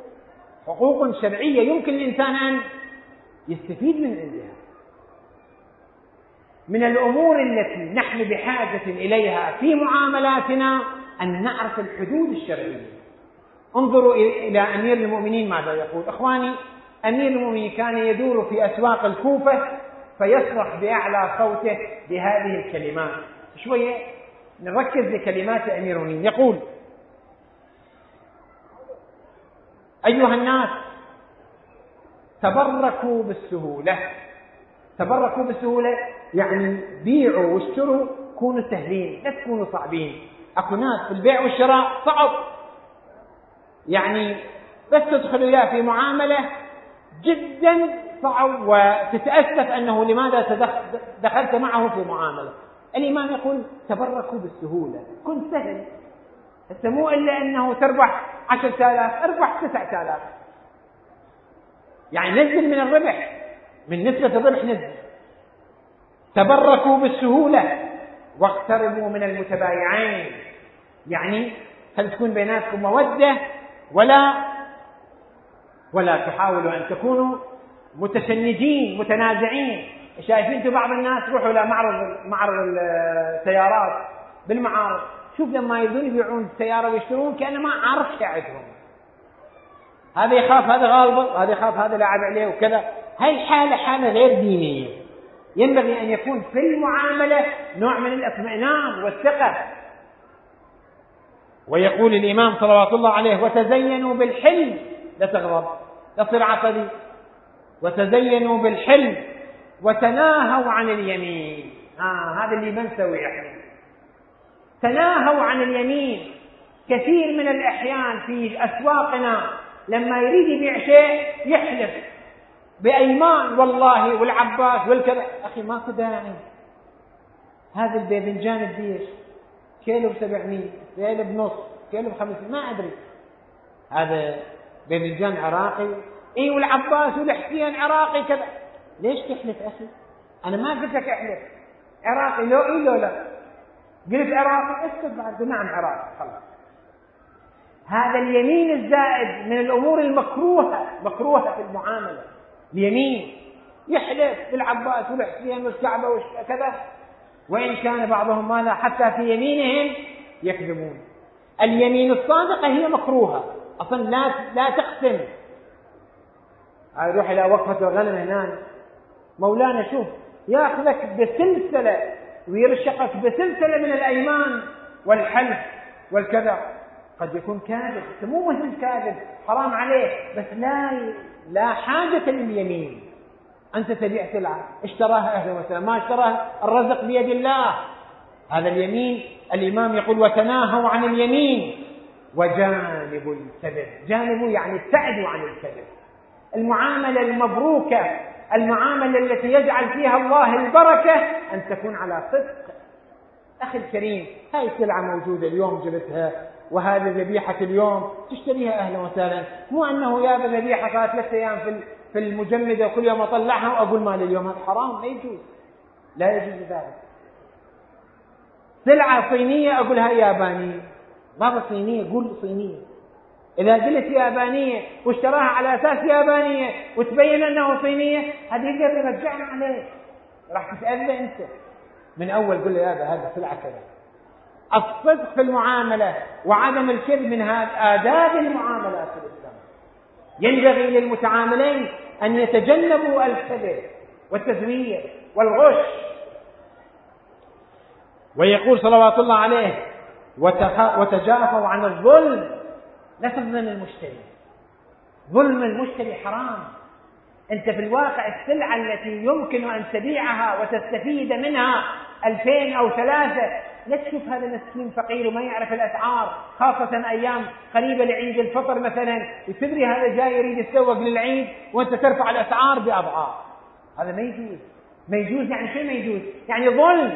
حقوق شرعية يمكن الإنسان أن يستفيد من عندها. من الأمور التي نحن بحاجة إليها في معاملاتنا أن نعرف الحدود الشرعية. انظروا إلى أمير المؤمنين ماذا يقول. إخواني، أمير المؤمنين كان يدور في أسواق الكوفة فيصرخ بأعلى صوته بهذه الكلمات. شوية نركز لكلمات أمير المؤمنين. يقول: أيها الناس، تبركوا بالسهولة. تبركوا بالسهولة يعني بيعوا واشتروا، كونوا سهلين، لا تكونوا صعبين. أكو ناس في البيع والشراء صعب، يعني بس تدخلوا إياه في معاملة جدا صعب وتتأسف أنه لماذا دخلت معه في معاملة. الإمام يقول: تبركوا بالسهولة، كن سهل. أنت مو إلا أنه تربح عشرة آلاف، اربح تسعة آلاف، يعني نزل من الربح، من نسبة الربح نزل. تبركوا بالسهولة واقتربوا من المتبايعين، يعني هل تكون بيناتكم مودة ولا ولا تحاولوا أن تكونوا متشنجين متنازعين. شايفين انتم بعض الناس روحوا إلى معرض معرض السيارات، بالمعارض شوف لما يريدون يبيعون السيارة ويشترون كأنه ما عارف شاعدهم، هذا يخاف هذا غالبه، هذا يخاف هذا لاعب عليه وكذا. هاي الحالة حالة غير دينية. ينبغي أن يكون في المعاملة نوع من الاطمئنان والثقة. ويقول الإمام صلوات الله عليه: وتزينوا بالحلم لا تغضب، لا تصير عصبي. وتزينوا بالحلم وتناهوا عن اليمين. آه هذا اللي بنسوي احنا، تناهوا عن اليمين. كثير من الأحيان في أسواقنا لما يريد يبيع شيء يحلف بأيمان، والله والعباس والكذا. أخي ماكو داعي. هذا الباذنجان الديش كيلو بسبعمية، كيلو بنص، كيلو بخمسين، ما أدري هذا باذنجان عراقي، إي والعباس والحسين عراقي كذا. ليش تحلف أخي؟ أنا ما قلت لك احلف عراقي، لو إي لو لا. قلت عراقي اسكت بعد، نعم عراقي خلاص. هذا اليمين الزائد من الأمور المكروهة، مكروهة في المعاملة. اليمين يحلف بالعباس والحسين والكعبة وكذا، وإن كان بعضهم ماذا حتى في يمينهم يكذبون. اليمين الصادقة هي مكروهة أصلا، لا لا تقسم. يروح إلى وقفة الغنم هنا، مولانا شوف يأخذك بسلسلة ويرشقك بسلسلة من الأيمان والحلف والكذا. قد يكون كاذب، مو مهم كاذب، حرام عليه، بس لا لا حاجة لليمين. أنت تبيع سلعة، اشتراها أهلا وسهلا، ما اشتراها الرزق بيد الله. هذا اليمين. الإمام يقول: وتناهوا عن اليمين وجانبوا الكذب. جانبوا يعني ابتعدوا عن الكذب. المعاملة المبروكة، المعاملة التي يجعل فيها الله البركة، أن تكون على صدق. أخي الكريم، هاي السلعة موجودة اليوم جبتها، وهذه ذبيحة اليوم تشتريها أهلا وسهلا. مو أنه يا ذبيحة صارت ثلاثة أيام في في المجمدة وكل يوم أطلعها وأقول مال اليوم، هذا حرام، لا يجوز، لا يجوز ذلك. سلعة صينية أقول هاي يابانية، ما صينية قول صينية. إذا قلت يابانية واشتراها على أساس يابانية وتبين أنه صينية، هذه يقدر يرجعنا عليه، راح تتأذى أنت. من أول قل له هذا هذا سلعة كذا. الصدق في المعاملة وعدم الكذب من هذه آداب المعاملات في الإسلام. ينبغي للمتعاملين أن يتجنبوا الكذب والتزوير والغش. ويقول صلوات الله عليه: وتجافوا عن الظلم. لا تظلم المشتري، ظلم المشتري حرام. أنت في الواقع السلعة التي يمكن أن تبيعها وتستفيد منها ألفين أو ثلاثة، لا تشوف هذا مسكين فقير وما يعرف الأسعار، خاصة أيام قريبة لعيد الفطر مثلا، وتدري هذا جاي يريد يتسوق للعيد وأنت ترفع الأسعار بأضعاف. هذا ما يجوز. ما يجوز يعني شيء ما يجوز، يعني ظلم.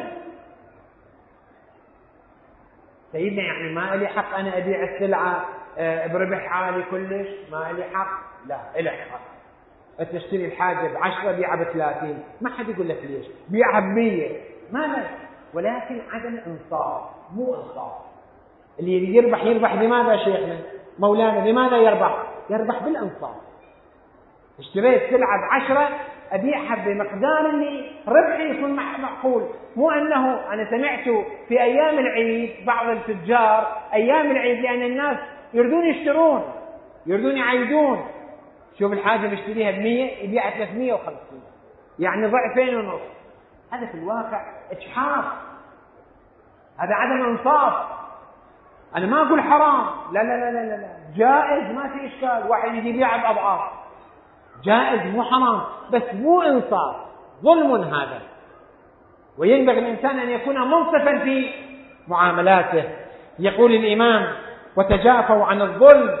سيدنا يعني ما لي حق أنا أبيع السلعة بربح عالي كلش، ما لي حق. لا، إلك حق. تشتري الحاجة بعشرة بيعها بثلاثين، ما حد يقول لك ليش، بيعها بمية، ما لك. ولكن عدم إنصاف، مو إنصاف. اللي يربح يربح لماذا شيخنا مولانا؟ لماذا يربح؟ يربح بالإنصاف. اشتريت سلعة بعشرة أبيعها بمقدار اللي ربحي يكون معقول. مو أنه أنا سمعت في أيام العيد بعض التجار أيام العيد لأن الناس يريدون يشترون يريدون يعيدون، شوف الحاجة بيشتريها بمية يبيعها ثلاثمية وخمسين، يعني ضعفين ونص. هذا في الواقع إجحاف، هذا عدم إنصاف. أنا ما أقول حرام، لا لا لا لا لا، جائز ما في إشكال، واحد يجي يبيع بأضعاف، جائز مو حرام، بس مو إنصاف، ظلم هذا. وينبغي الإنسان أن يكون منصفا في معاملاته. يقول الإمام: وتجافوا عن الظلم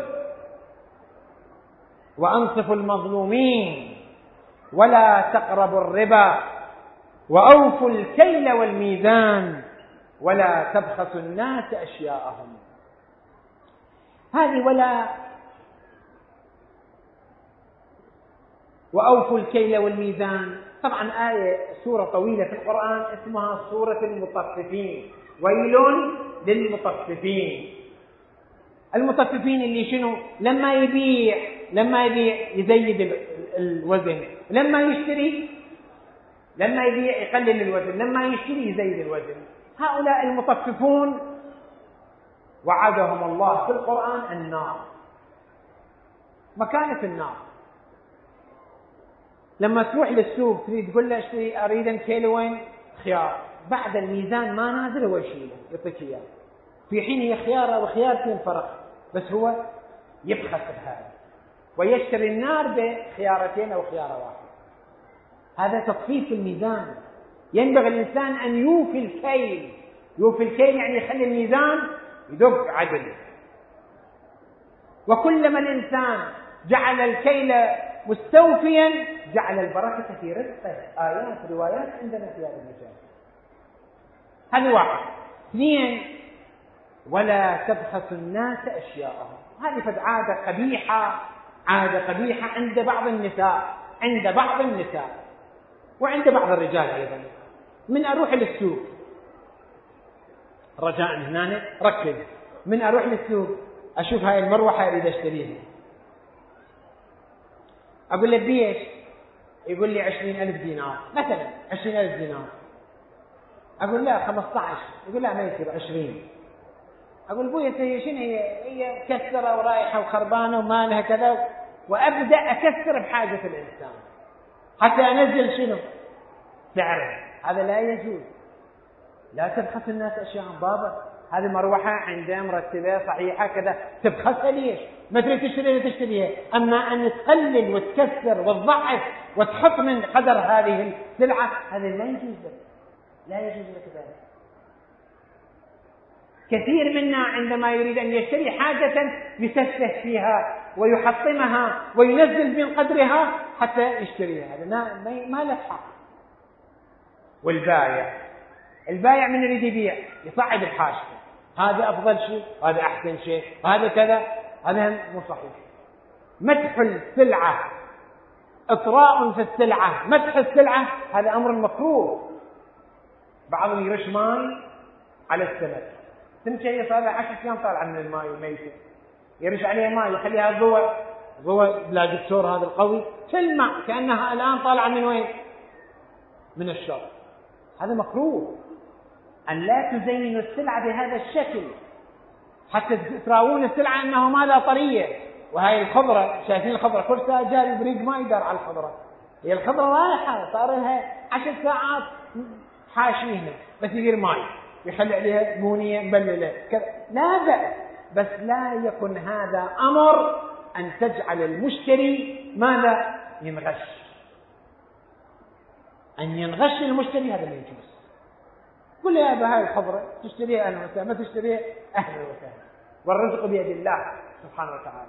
وأنصفوا المظلومين ولا تقربوا الربا وأوفوا الكيل والميزان ولا تبخسوا الناس أشياءهم. هذه ولا وأوفوا الكيل والميزان طبعا آية سورة طويلة في القرآن اسمها سورة المطففين. ويل للمطففين. المطففين اللي شنو؟ لما يبيع لما يبيع يزيد الوزن، لما يشتري لما يبيع يقلل الوزن، لما يشتري يزيد الوزن. هؤلاء المطففون وعدهم الله في القرآن النار، مكانة النار. لما تروح للسوق تريد تقول له اشتري اريد كيلوين خيار، بعد الميزان ما نازل هو يشيله يعطيك اياه، في حين هي خياره وخيارتين فرق، بس هو يبخس بهذا ويشتري النار بخيارتين او خياره واحده. هذا تطفيف الميزان. ينبغي الانسان ان يوفي الكيل. يوفي الكيل يعني يخلي الميزان يدق عدل. وكلما الانسان جعل الكيل مستوفيا جعل البركة في رزقه. آيات روايات عندنا في هذا المجال. هذا واحد. اثنين: ولا تبخسوا الناس أشياءهم. هذه فد عادة قبيحة، عادة قبيحة عند بعض النساء عند بعض النساء وعند بعض الرجال أيضا. من أروح للسوق، رجاء هنا ركز، من أروح للسوق أشوف هاي المروحة أريد أشتريها، أقول له بيش؟ يقول لي عشرين ألف دينار مثلا، عشرين ألف دينار. أقول لا خمسة عشر، يقول لا ما يصير عشرين. أقول بويا هي شنو هي؟ هي مكسرة ورايحة وخربانة وما لها كذا، وأبدأ أكسر بحاجة الإنسان حتى أنزل شنو؟ سعره. هذا لا يجوز. لا تبخس الناس أشياء بابا. هذه مروحة عندها مرتبة صحيحة كذا، تبخسها ليش؟ ما تريد تشتريها تشتريها. أما أن تقلل وتكسر وتضعف وتحط من قدر هذه السلعة، هذا لا يجوز لك، لا يجوز لك ذلك. كثير منا عندما يريد أن يشتري حاجة يسفه فيها ويحطمها وينزل من قدرها حتى يشتريها، هذا ما له حق. والبايع البايع من يريد يبيع يصعد الحاجة، هذا أفضل شيء، هذا أحسن شيء، هذا كذا، هذا مو صحيح. مدح السلعة، إطراء في السلعة، مدح السلعة، هذا أمر مكروه. بعضهم يرش ماء على السمك، سمكة هي صار لها عشر أيام طالعة من الماء وميتة، يرش عليها ماء يخليها ضوء ضوء بلا دكتور هذا القوي، كل ماء كأنها الآن طالعة من وين؟ من الشر. هذا مكروه. أن لا تزينوا السلعة بهذا الشكل حتى تراوون السلعة أنه ماذا طرية. وهي الخضرة، شايفين الخضرة كل ساعة جاري بريق ما يدار على الخضرة، هي الخضرة رايحة صار لها عشر ساعات حاشيها، بس يدير ماي يخلي عليها بونية مبللة كذا، لا بأس، بس لا يكن هذا أمر أن تجعل المشتري ماذا؟ ينغش. أن ينغش المشتري هذا لا يجوز. قل يا أبا هاي الخضرة تشتريها أهلا وسهلا، ما تشتريها أهلا وسهلا، والرزق بيد الله سبحانه وتعالى.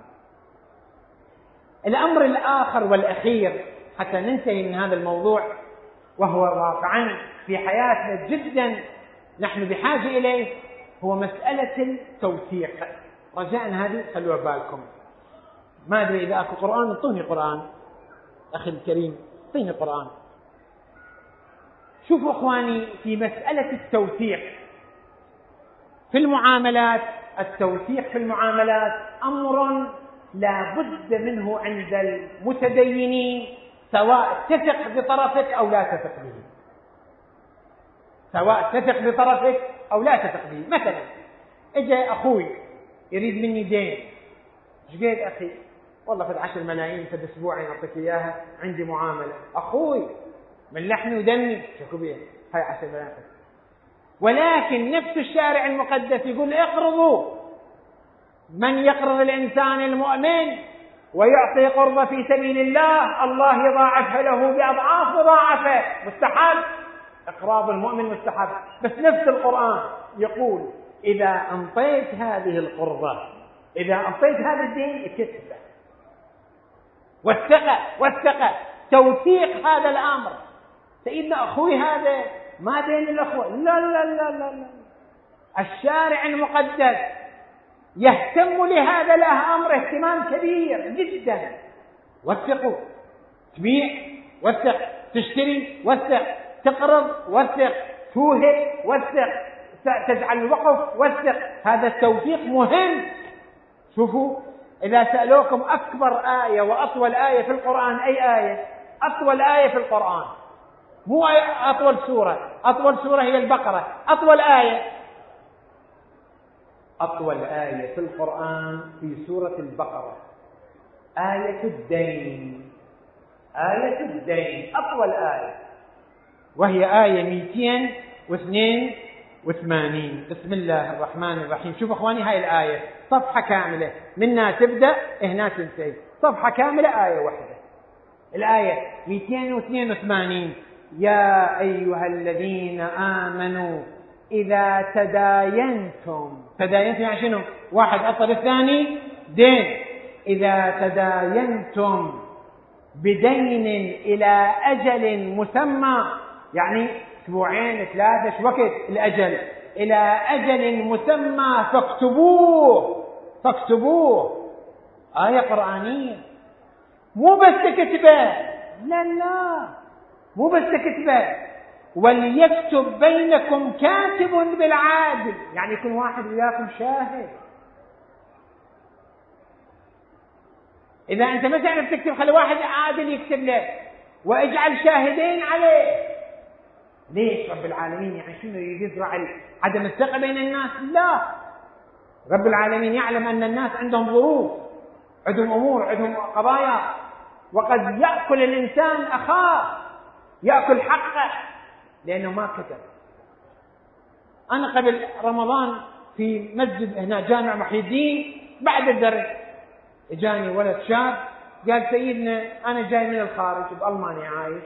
الأمر الآخر والأخير حتى ننتهي من هذا الموضوع، وهو واقعا في حياتنا جدا نحن بحاجة إليه، هو مسألة التوثيق. رجاء هذه خلوها بالكم. ما أدري إذا أكو قرآن انطوني قرآن أخي الكريم، اعطيني قرآن. شوفوا أخواني، في مسألة التوثيق في المعاملات، التوثيق في المعاملات أمر لا بد منه عند المتدينين سواء تثق بطرفك أو لا تثق به، سواء تثق بطرفك أو لا تثق به. مثلا اجى أخوي يريد مني دين، ايش قيد أخي؟ والله في عشر ملايين في أسبوعين أعطيك إياها، عندي معاملة. أخوي من لحمي ودمي، شكو بيه هاي عشر ملايين. ولكن نفس الشارع المقدس يقول اقرضوا، من يقرض الإنسان المؤمن ويعطي قرضه في سبيل الله الله يضاعفه له بأضعاف مضاعفة. مستحب إقراض المؤمن، مستحب. بس نفس القرآن يقول إذا أنطيت هذه القرضة، إذا أنطيت هذا الدين اكتبه. والثقة والثقة توثيق هذا الأمر. سيدنا أخوي هذا ما دين الأخوة، لا لا لا لا لا. الشارع المقدس يهتم لهذا الأمر اهتمام كبير جدا. وثقوا، تبيع وثق، تشتري وثق، تقرض وثق، توهب وثق، تجعل الوقف وثق. هذا التوثيق مهم. شوفوا إذا سألوكم أكبر آية وأطول آية في القرآن أي آية؟ أطول آية في القرآن، مو أطول سورة، أطول سورة هي البقرة. أطول آية، أطول آية في القرآن في سورة البقرة آية الدين. آية الدين أطول آية، وهي آية مئتين واثنين وثمانين. بسم الله الرحمن الرحيم. شوف أخواني هاي الآية صفحة كاملة، منها تبدأ هنا تنتهي، صفحة كاملة آية واحدة. الآية مئتين واثنين وثمانين: يا أيها الذين آمنوا إذا تداينتم، تداينتم يعني شنو؟ واحد أطل الثاني دين. إذا تداينتم بدين إلى أجل مسمى، يعني أسبوعين ثلاثة وقت الأجل، إلى أجل مسمى فاكتبوه، فاكتبوه. آية قرآنية، مو بس كتبة، لا لا مو بس كتبة. وليكتب بينكم كاتب بالعدل، يعني يكون واحد وياكم شاهد. إذا أنت ما تعرف تكتب خلي واحد عادل يكتب لك، واجعل شاهدين عليه. ليش رب العالمين؟ يعني شنو يزرع عدم الثقة بين الناس؟ لا، رب العالمين يعلم أن الناس عندهم ظروف، عندهم أمور، عندهم قضايا، وقد يأكل الإنسان أخاه، يأكل حقه لأنه ما كتب. أنا قبل رمضان في مسجد هنا جامع محي الدين بعد الدرس جاني ولد شاب قال سيدنا أنا جاي من الخارج بألمانيا عايش،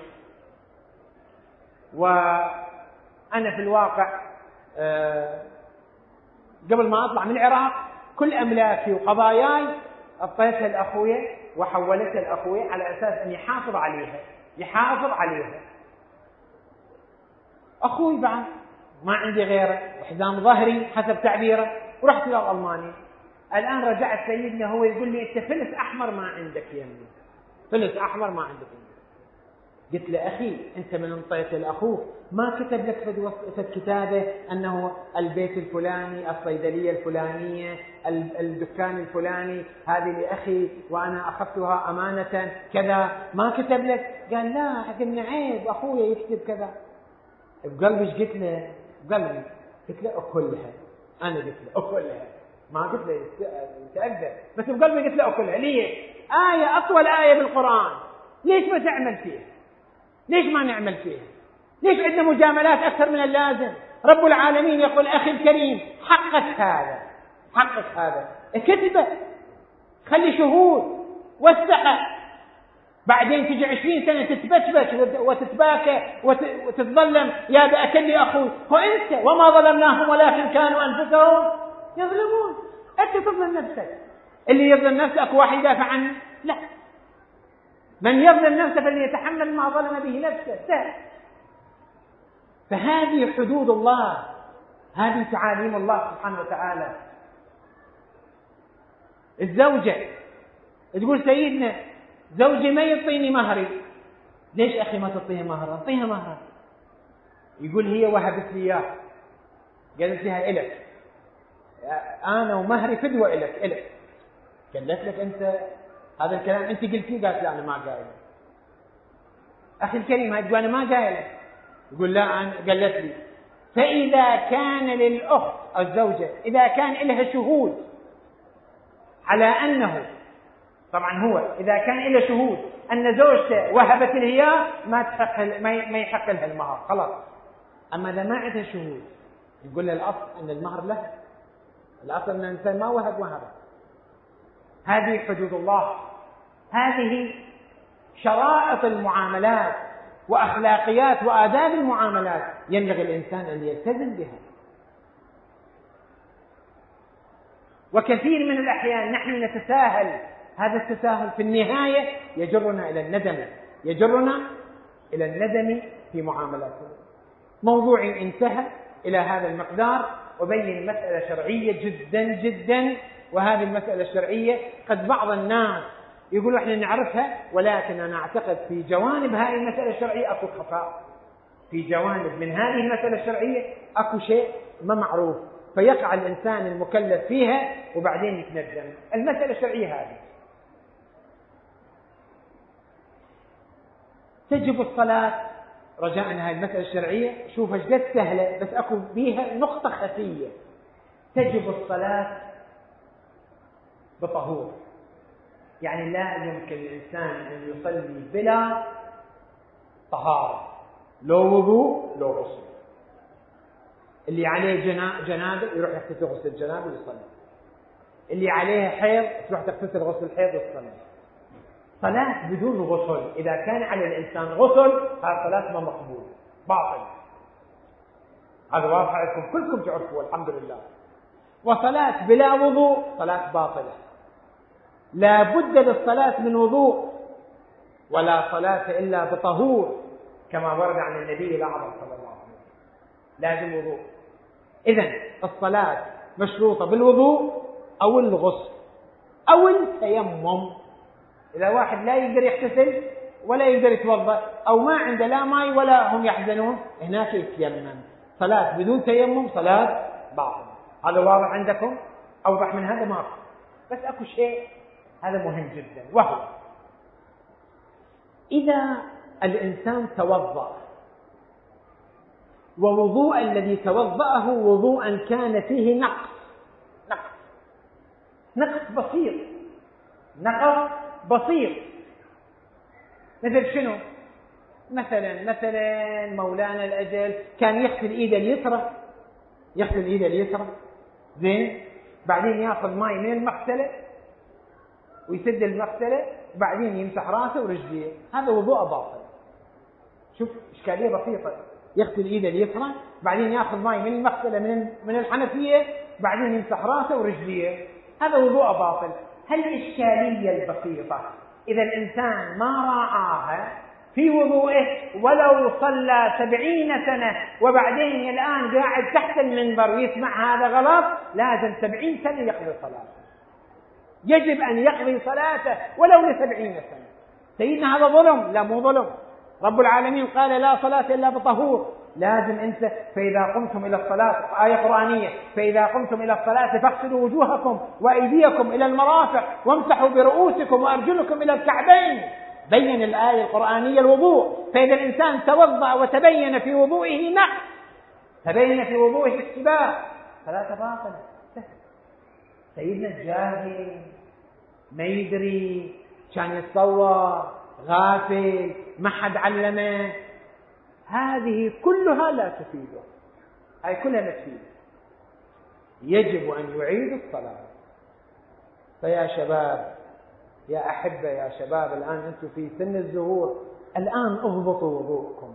وأنا في الواقع أه قبل ما أطلع من العراق كل أملاكي وقضاياي أعطيتها لأخويا وحولتها لأخويا على أساس أن يحافظ عليها يحافظ عليها. أخوي بعد ما عندي غيره وحزام ظهري حسب تعبيره، ورحت إلى ألمانيا. الآن رجعت سيدنا هو يقول لي أنت فلس أحمر ما عندك يمي، فلس أحمر ما عندك يمي. قلت له أخي أنت من انطيت لأخوك ما كتب لك في الكتابة أنه البيت الفلاني، الصيدلية الفلانية، الدكان الفلاني هذه لأخي وأنا أخذتها أمانة كذا، ما كتب لك؟ قال لا، قلنا عيب أخويا يكتب كذا. بقلبي ايش قلت له؟ بقلبي قلت له أكلها. أنا قلت له أكلها، ما قلت له تأذى، بس بقلبي قلت له أكلها. ليه؟ آية أطول آية بالقرآن، ليش ما تعمل فيها؟ ليش ما نعمل فيها؟ ليش عندنا مجاملات أكثر من اللازم؟ رب العالمين يقول أخي الكريم حقك هذا، حقك هذا، كتبه، خلي شهود، وثقه. بعدين تجي عشرين سنة تتبشبش وتتباكى وتتظلم يا بأكل لي أخوي. وأنت وما ظلمناهم ولكن كانوا أنفسهم يظلمون. أنت تظلم نفسك، اللي يظلم نفسك واحد يدافع عنه؟ لا، من يظلم نفسه فليتحمل ما ظلم به نفسه. سهل. فهذه حدود الله، هذه تعاليم الله سبحانه وتعالى. الزوجة تقول سيدنا زوجي ما يعطيني مهري. ليش أخي ما تعطيها مهرها؟ أعطيها مهرها. يقول هي وهبت لي إياه، قالت لها إلك، أنا ومهري فدوة إلك إلك. قالت لك أنت هذا الكلام أنت قلتيه؟ قالت لا أنا ما قايل. أخي الكريم هاي تقول أنا ما جاي لك، يقول لا أنا قالت لي. فإذا كان للأخت أو الزوجة إذا كان لها شهود على أنه، طبعا هو إذا كان له شهود أن زوجته وهبت الهياء ما تحق ما يحق لها المهر خلاص. أما إذا ما عندها شهود يقول له الأصل أن المهر له، الأصل أن الإنسان ما وهب وهبه. هذه حدود الله، هذه شرائط المعاملات وأخلاقيات وآداب المعاملات ينبغي الإنسان أن يلتزم بها. وكثير من الأحيان نحن نتساهل، هذا التساهل في النهاية يجرنا إلى الندم، يجرنا إلى الندم في معاملاتنا. موضوعي انتهى إلى هذا المقدار، وبين مسألة شرعية جدا جدا، وهذه المسألة الشرعية قد بعض الناس يقولوا احنا نعرفها، ولكن أنا أعتقد في جوانب هذه المسألة الشرعية أكو خفاء، في جوانب من هذه المسألة الشرعية أكو شيء ما معروف، فيقع الإنسان المكلف فيها وبعدين يتندم. المسألة الشرعية هذه تجب الصلاة، رجاء هذه المسألة الشرعية شوف ايش قد سهلة، بس أكو بيها نقطة خفية. تجب الصلاة بطهور، يعني لا يمكن الإنسان أن يصلي بلا طهارة، لو وضوء لو غسل. اللي عليه جنابه يروح يغتسل غسل الجنابه ويصلي، اللي عليه حيض تروح تغتسل غسل الحيض وتصلي. صلاة بدون غسل إذا كان على الإنسان غسل هذا صلاة ما مقبول باطل، هذا واضح عليكم كلكم تعرفوا الحمد لله. وصلاة بلا وضوء صلاة باطلة، لا بد للصلاة من وضوء، ولا صلاة إلا بطهور كما ورد عن النبي الأعظم صلى الله عليه وسلم، لازم وضوء. إذن الصلاة مشروطة بالوضوء أو الغسل أو التيمم. إذا واحد لا يقدر يغتسل ولا يقدر يتوضأ أو ما عنده لا ماء ولا هم يحزنون، هناك يتيمم. صلاة بدون تيمم صلاة باطلة. هذا واضح عندكم؟ أوضح من هذا ما في. بس أكو شيء هذا مهم جدا، وهو إذا الإنسان توضأ ووضوء الذي توضأه وضوءا كان فيه نقص نقص نقص بسيط نقص بسيط مثل شنو؟ مثلا مثلا مولانا الأجل كان يغسل إيده اليسرى، يغسل إيده اليسرى زين، بعدين ياخذ ماء من المغسلة ويسد المغسلة، بعدين يمسح راسه ورجليه، هذا وضوء باطل. شوف إشكالية بسيطة، يغسل إيده اليسرى بعدين ياخذ ماء من المغسلة من من الحنفية، بعدين يمسح راسه ورجليه، هذا وضوء باطل. هالإشكالية البسيطة إذا الإنسان ما راعاها في وضوءه ولو صلى سبعين سنة وبعدين الآن قاعد تحت المنبر ويسمع هذا غلط، لازم سبعين سنة يقضي صلاته، يجب أن يقضي صلاته ولو لسبعين سنة. سيدنا هذا ظلم؟ لا مو ظلم. رب العالمين قال لا صلاة إلا بطهور، لازم أنت فإذا قمتم إلى الصلاة، آية قرآنية، فإذا قمتم إلى الصلاة فاغسلوا وجوهكم وأيديكم إلى المرافق وامسحوا برؤوسكم وأرجلكم إلى الكعبين. بين الآية القرآنية الوضوء، فإذا الإنسان توضأ وتبين في وضوئه نقص، تبين في وضوئه اشتباه، صلاة باطلة. سيدنا الجاهل ما يدري، كان يتصور غافل، ما حد علمه، هذه كلها لا تفيده، هاي كلها ما تفيد. يجب أن يعيد الصلاة. فيا شباب، يا أحبة، يا شباب، الآن أنتم في سن الزهور، الآن اضبطوا وضوءكم،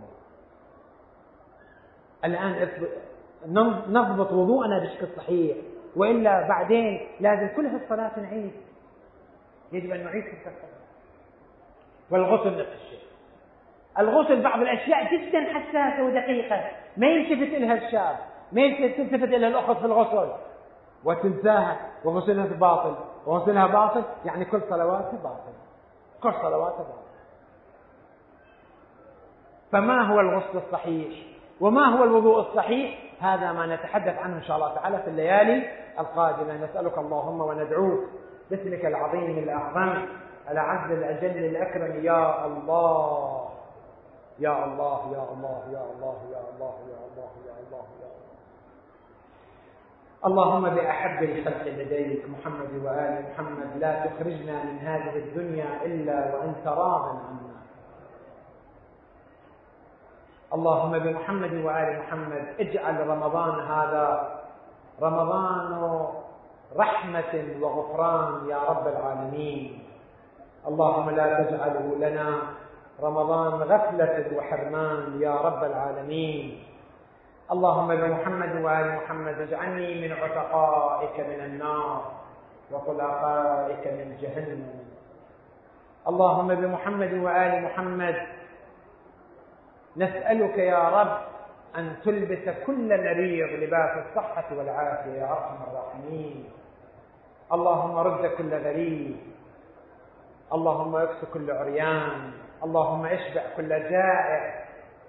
الآن نضبط وضوءنا بشكل صحيح، وإلا بعدين لازم كل هالصلاة نعيد. يجب أن نعيد تلك الصلاة. والغسل نفس الشيء. الغسل بعض الأشياء جدا حساسة ودقيقة ما يلتفت إلها الشاب، ما يلتفت إلها الأخت في الغسل وتنساها، وغسلها باطل، وغسلها باطل يعني كل صلواتها باطل، كل صلواتها باطل. فما هو الغسل الصحيح وما هو الوضوء الصحيح؟ هذا ما نتحدث عنه إن شاء الله تعالى في الليالي القادمة. نسألك اللهم وندعوك باسمك العظيم الأعظم الأعز الأجل الأكرم يا الله يا الله يا الله يا الله يا الله يا الله يا الله يا الله. اللهم بأحب الخلق لديك محمد وآل محمد لا تخرجنا من هذه الدنيا إلا وأنت راض عنا. اللهم بمحمد وآل محمد اجعل رمضان هذا رمضان رحمة وغفران يا رب العالمين. اللهم لا تجعله لنا رمضان غفلة وحرمان يا رب العالمين. اللهم بمحمد وآل محمد اجعلني من عتقائك من النار وخلفائك من جهنم. اللهم بمحمد وآل محمد نسألك يا رب أن تلبس كل مريض لباس الصحة والعافية يا أرحم الراحمين. اللهم رد كل غريب، اللهم اكس كل عريان، اللهم اشبع كل جائع،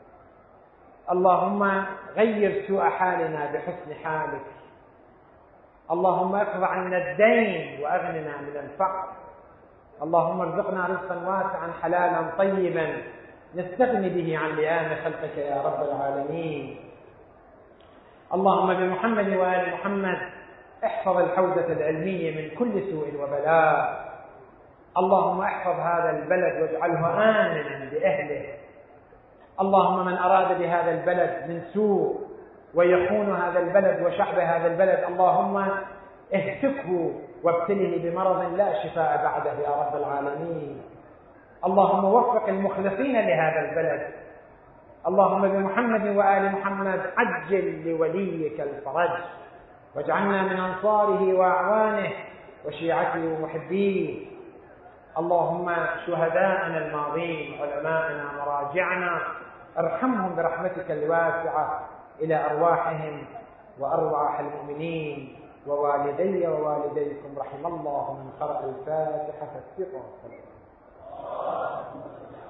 اللهم غير سوء حالنا بحسن حالك. اللهم اقض عنا الدين واغننا من الفقر. اللهم ارزقنا رزقا واسعا حلالا طيبا نستغني به عن لئام خلقك يا رب العالمين. اللهم بمحمد وآل محمد احفظ الحوزة العلمية من كل سوء وبلاء. اللهم احفظ هذا البلد واجعله آمنا بأهله. اللهم من أراد بهذا البلد من سوء ويخون هذا البلد وشعب هذا البلد اللهم اهتكه وابتله بمرض لا شفاء بعده يا رب العالمين. اللهم وفق المخلصين لهذا البلد. اللهم بمحمد وآل محمد عجل لوليك الفرج واجعلنا من أنصاره وأعوانه وشيعته ومحبيه. اللهم شهداءنا الماضين علماءنا مراجعنا ارحمهم برحمتك الواسعة إلى أرواحهم وأرواح المؤمنين ووالدي ووالديكم رحم الله من قرأ الفاتحة فاستقوا.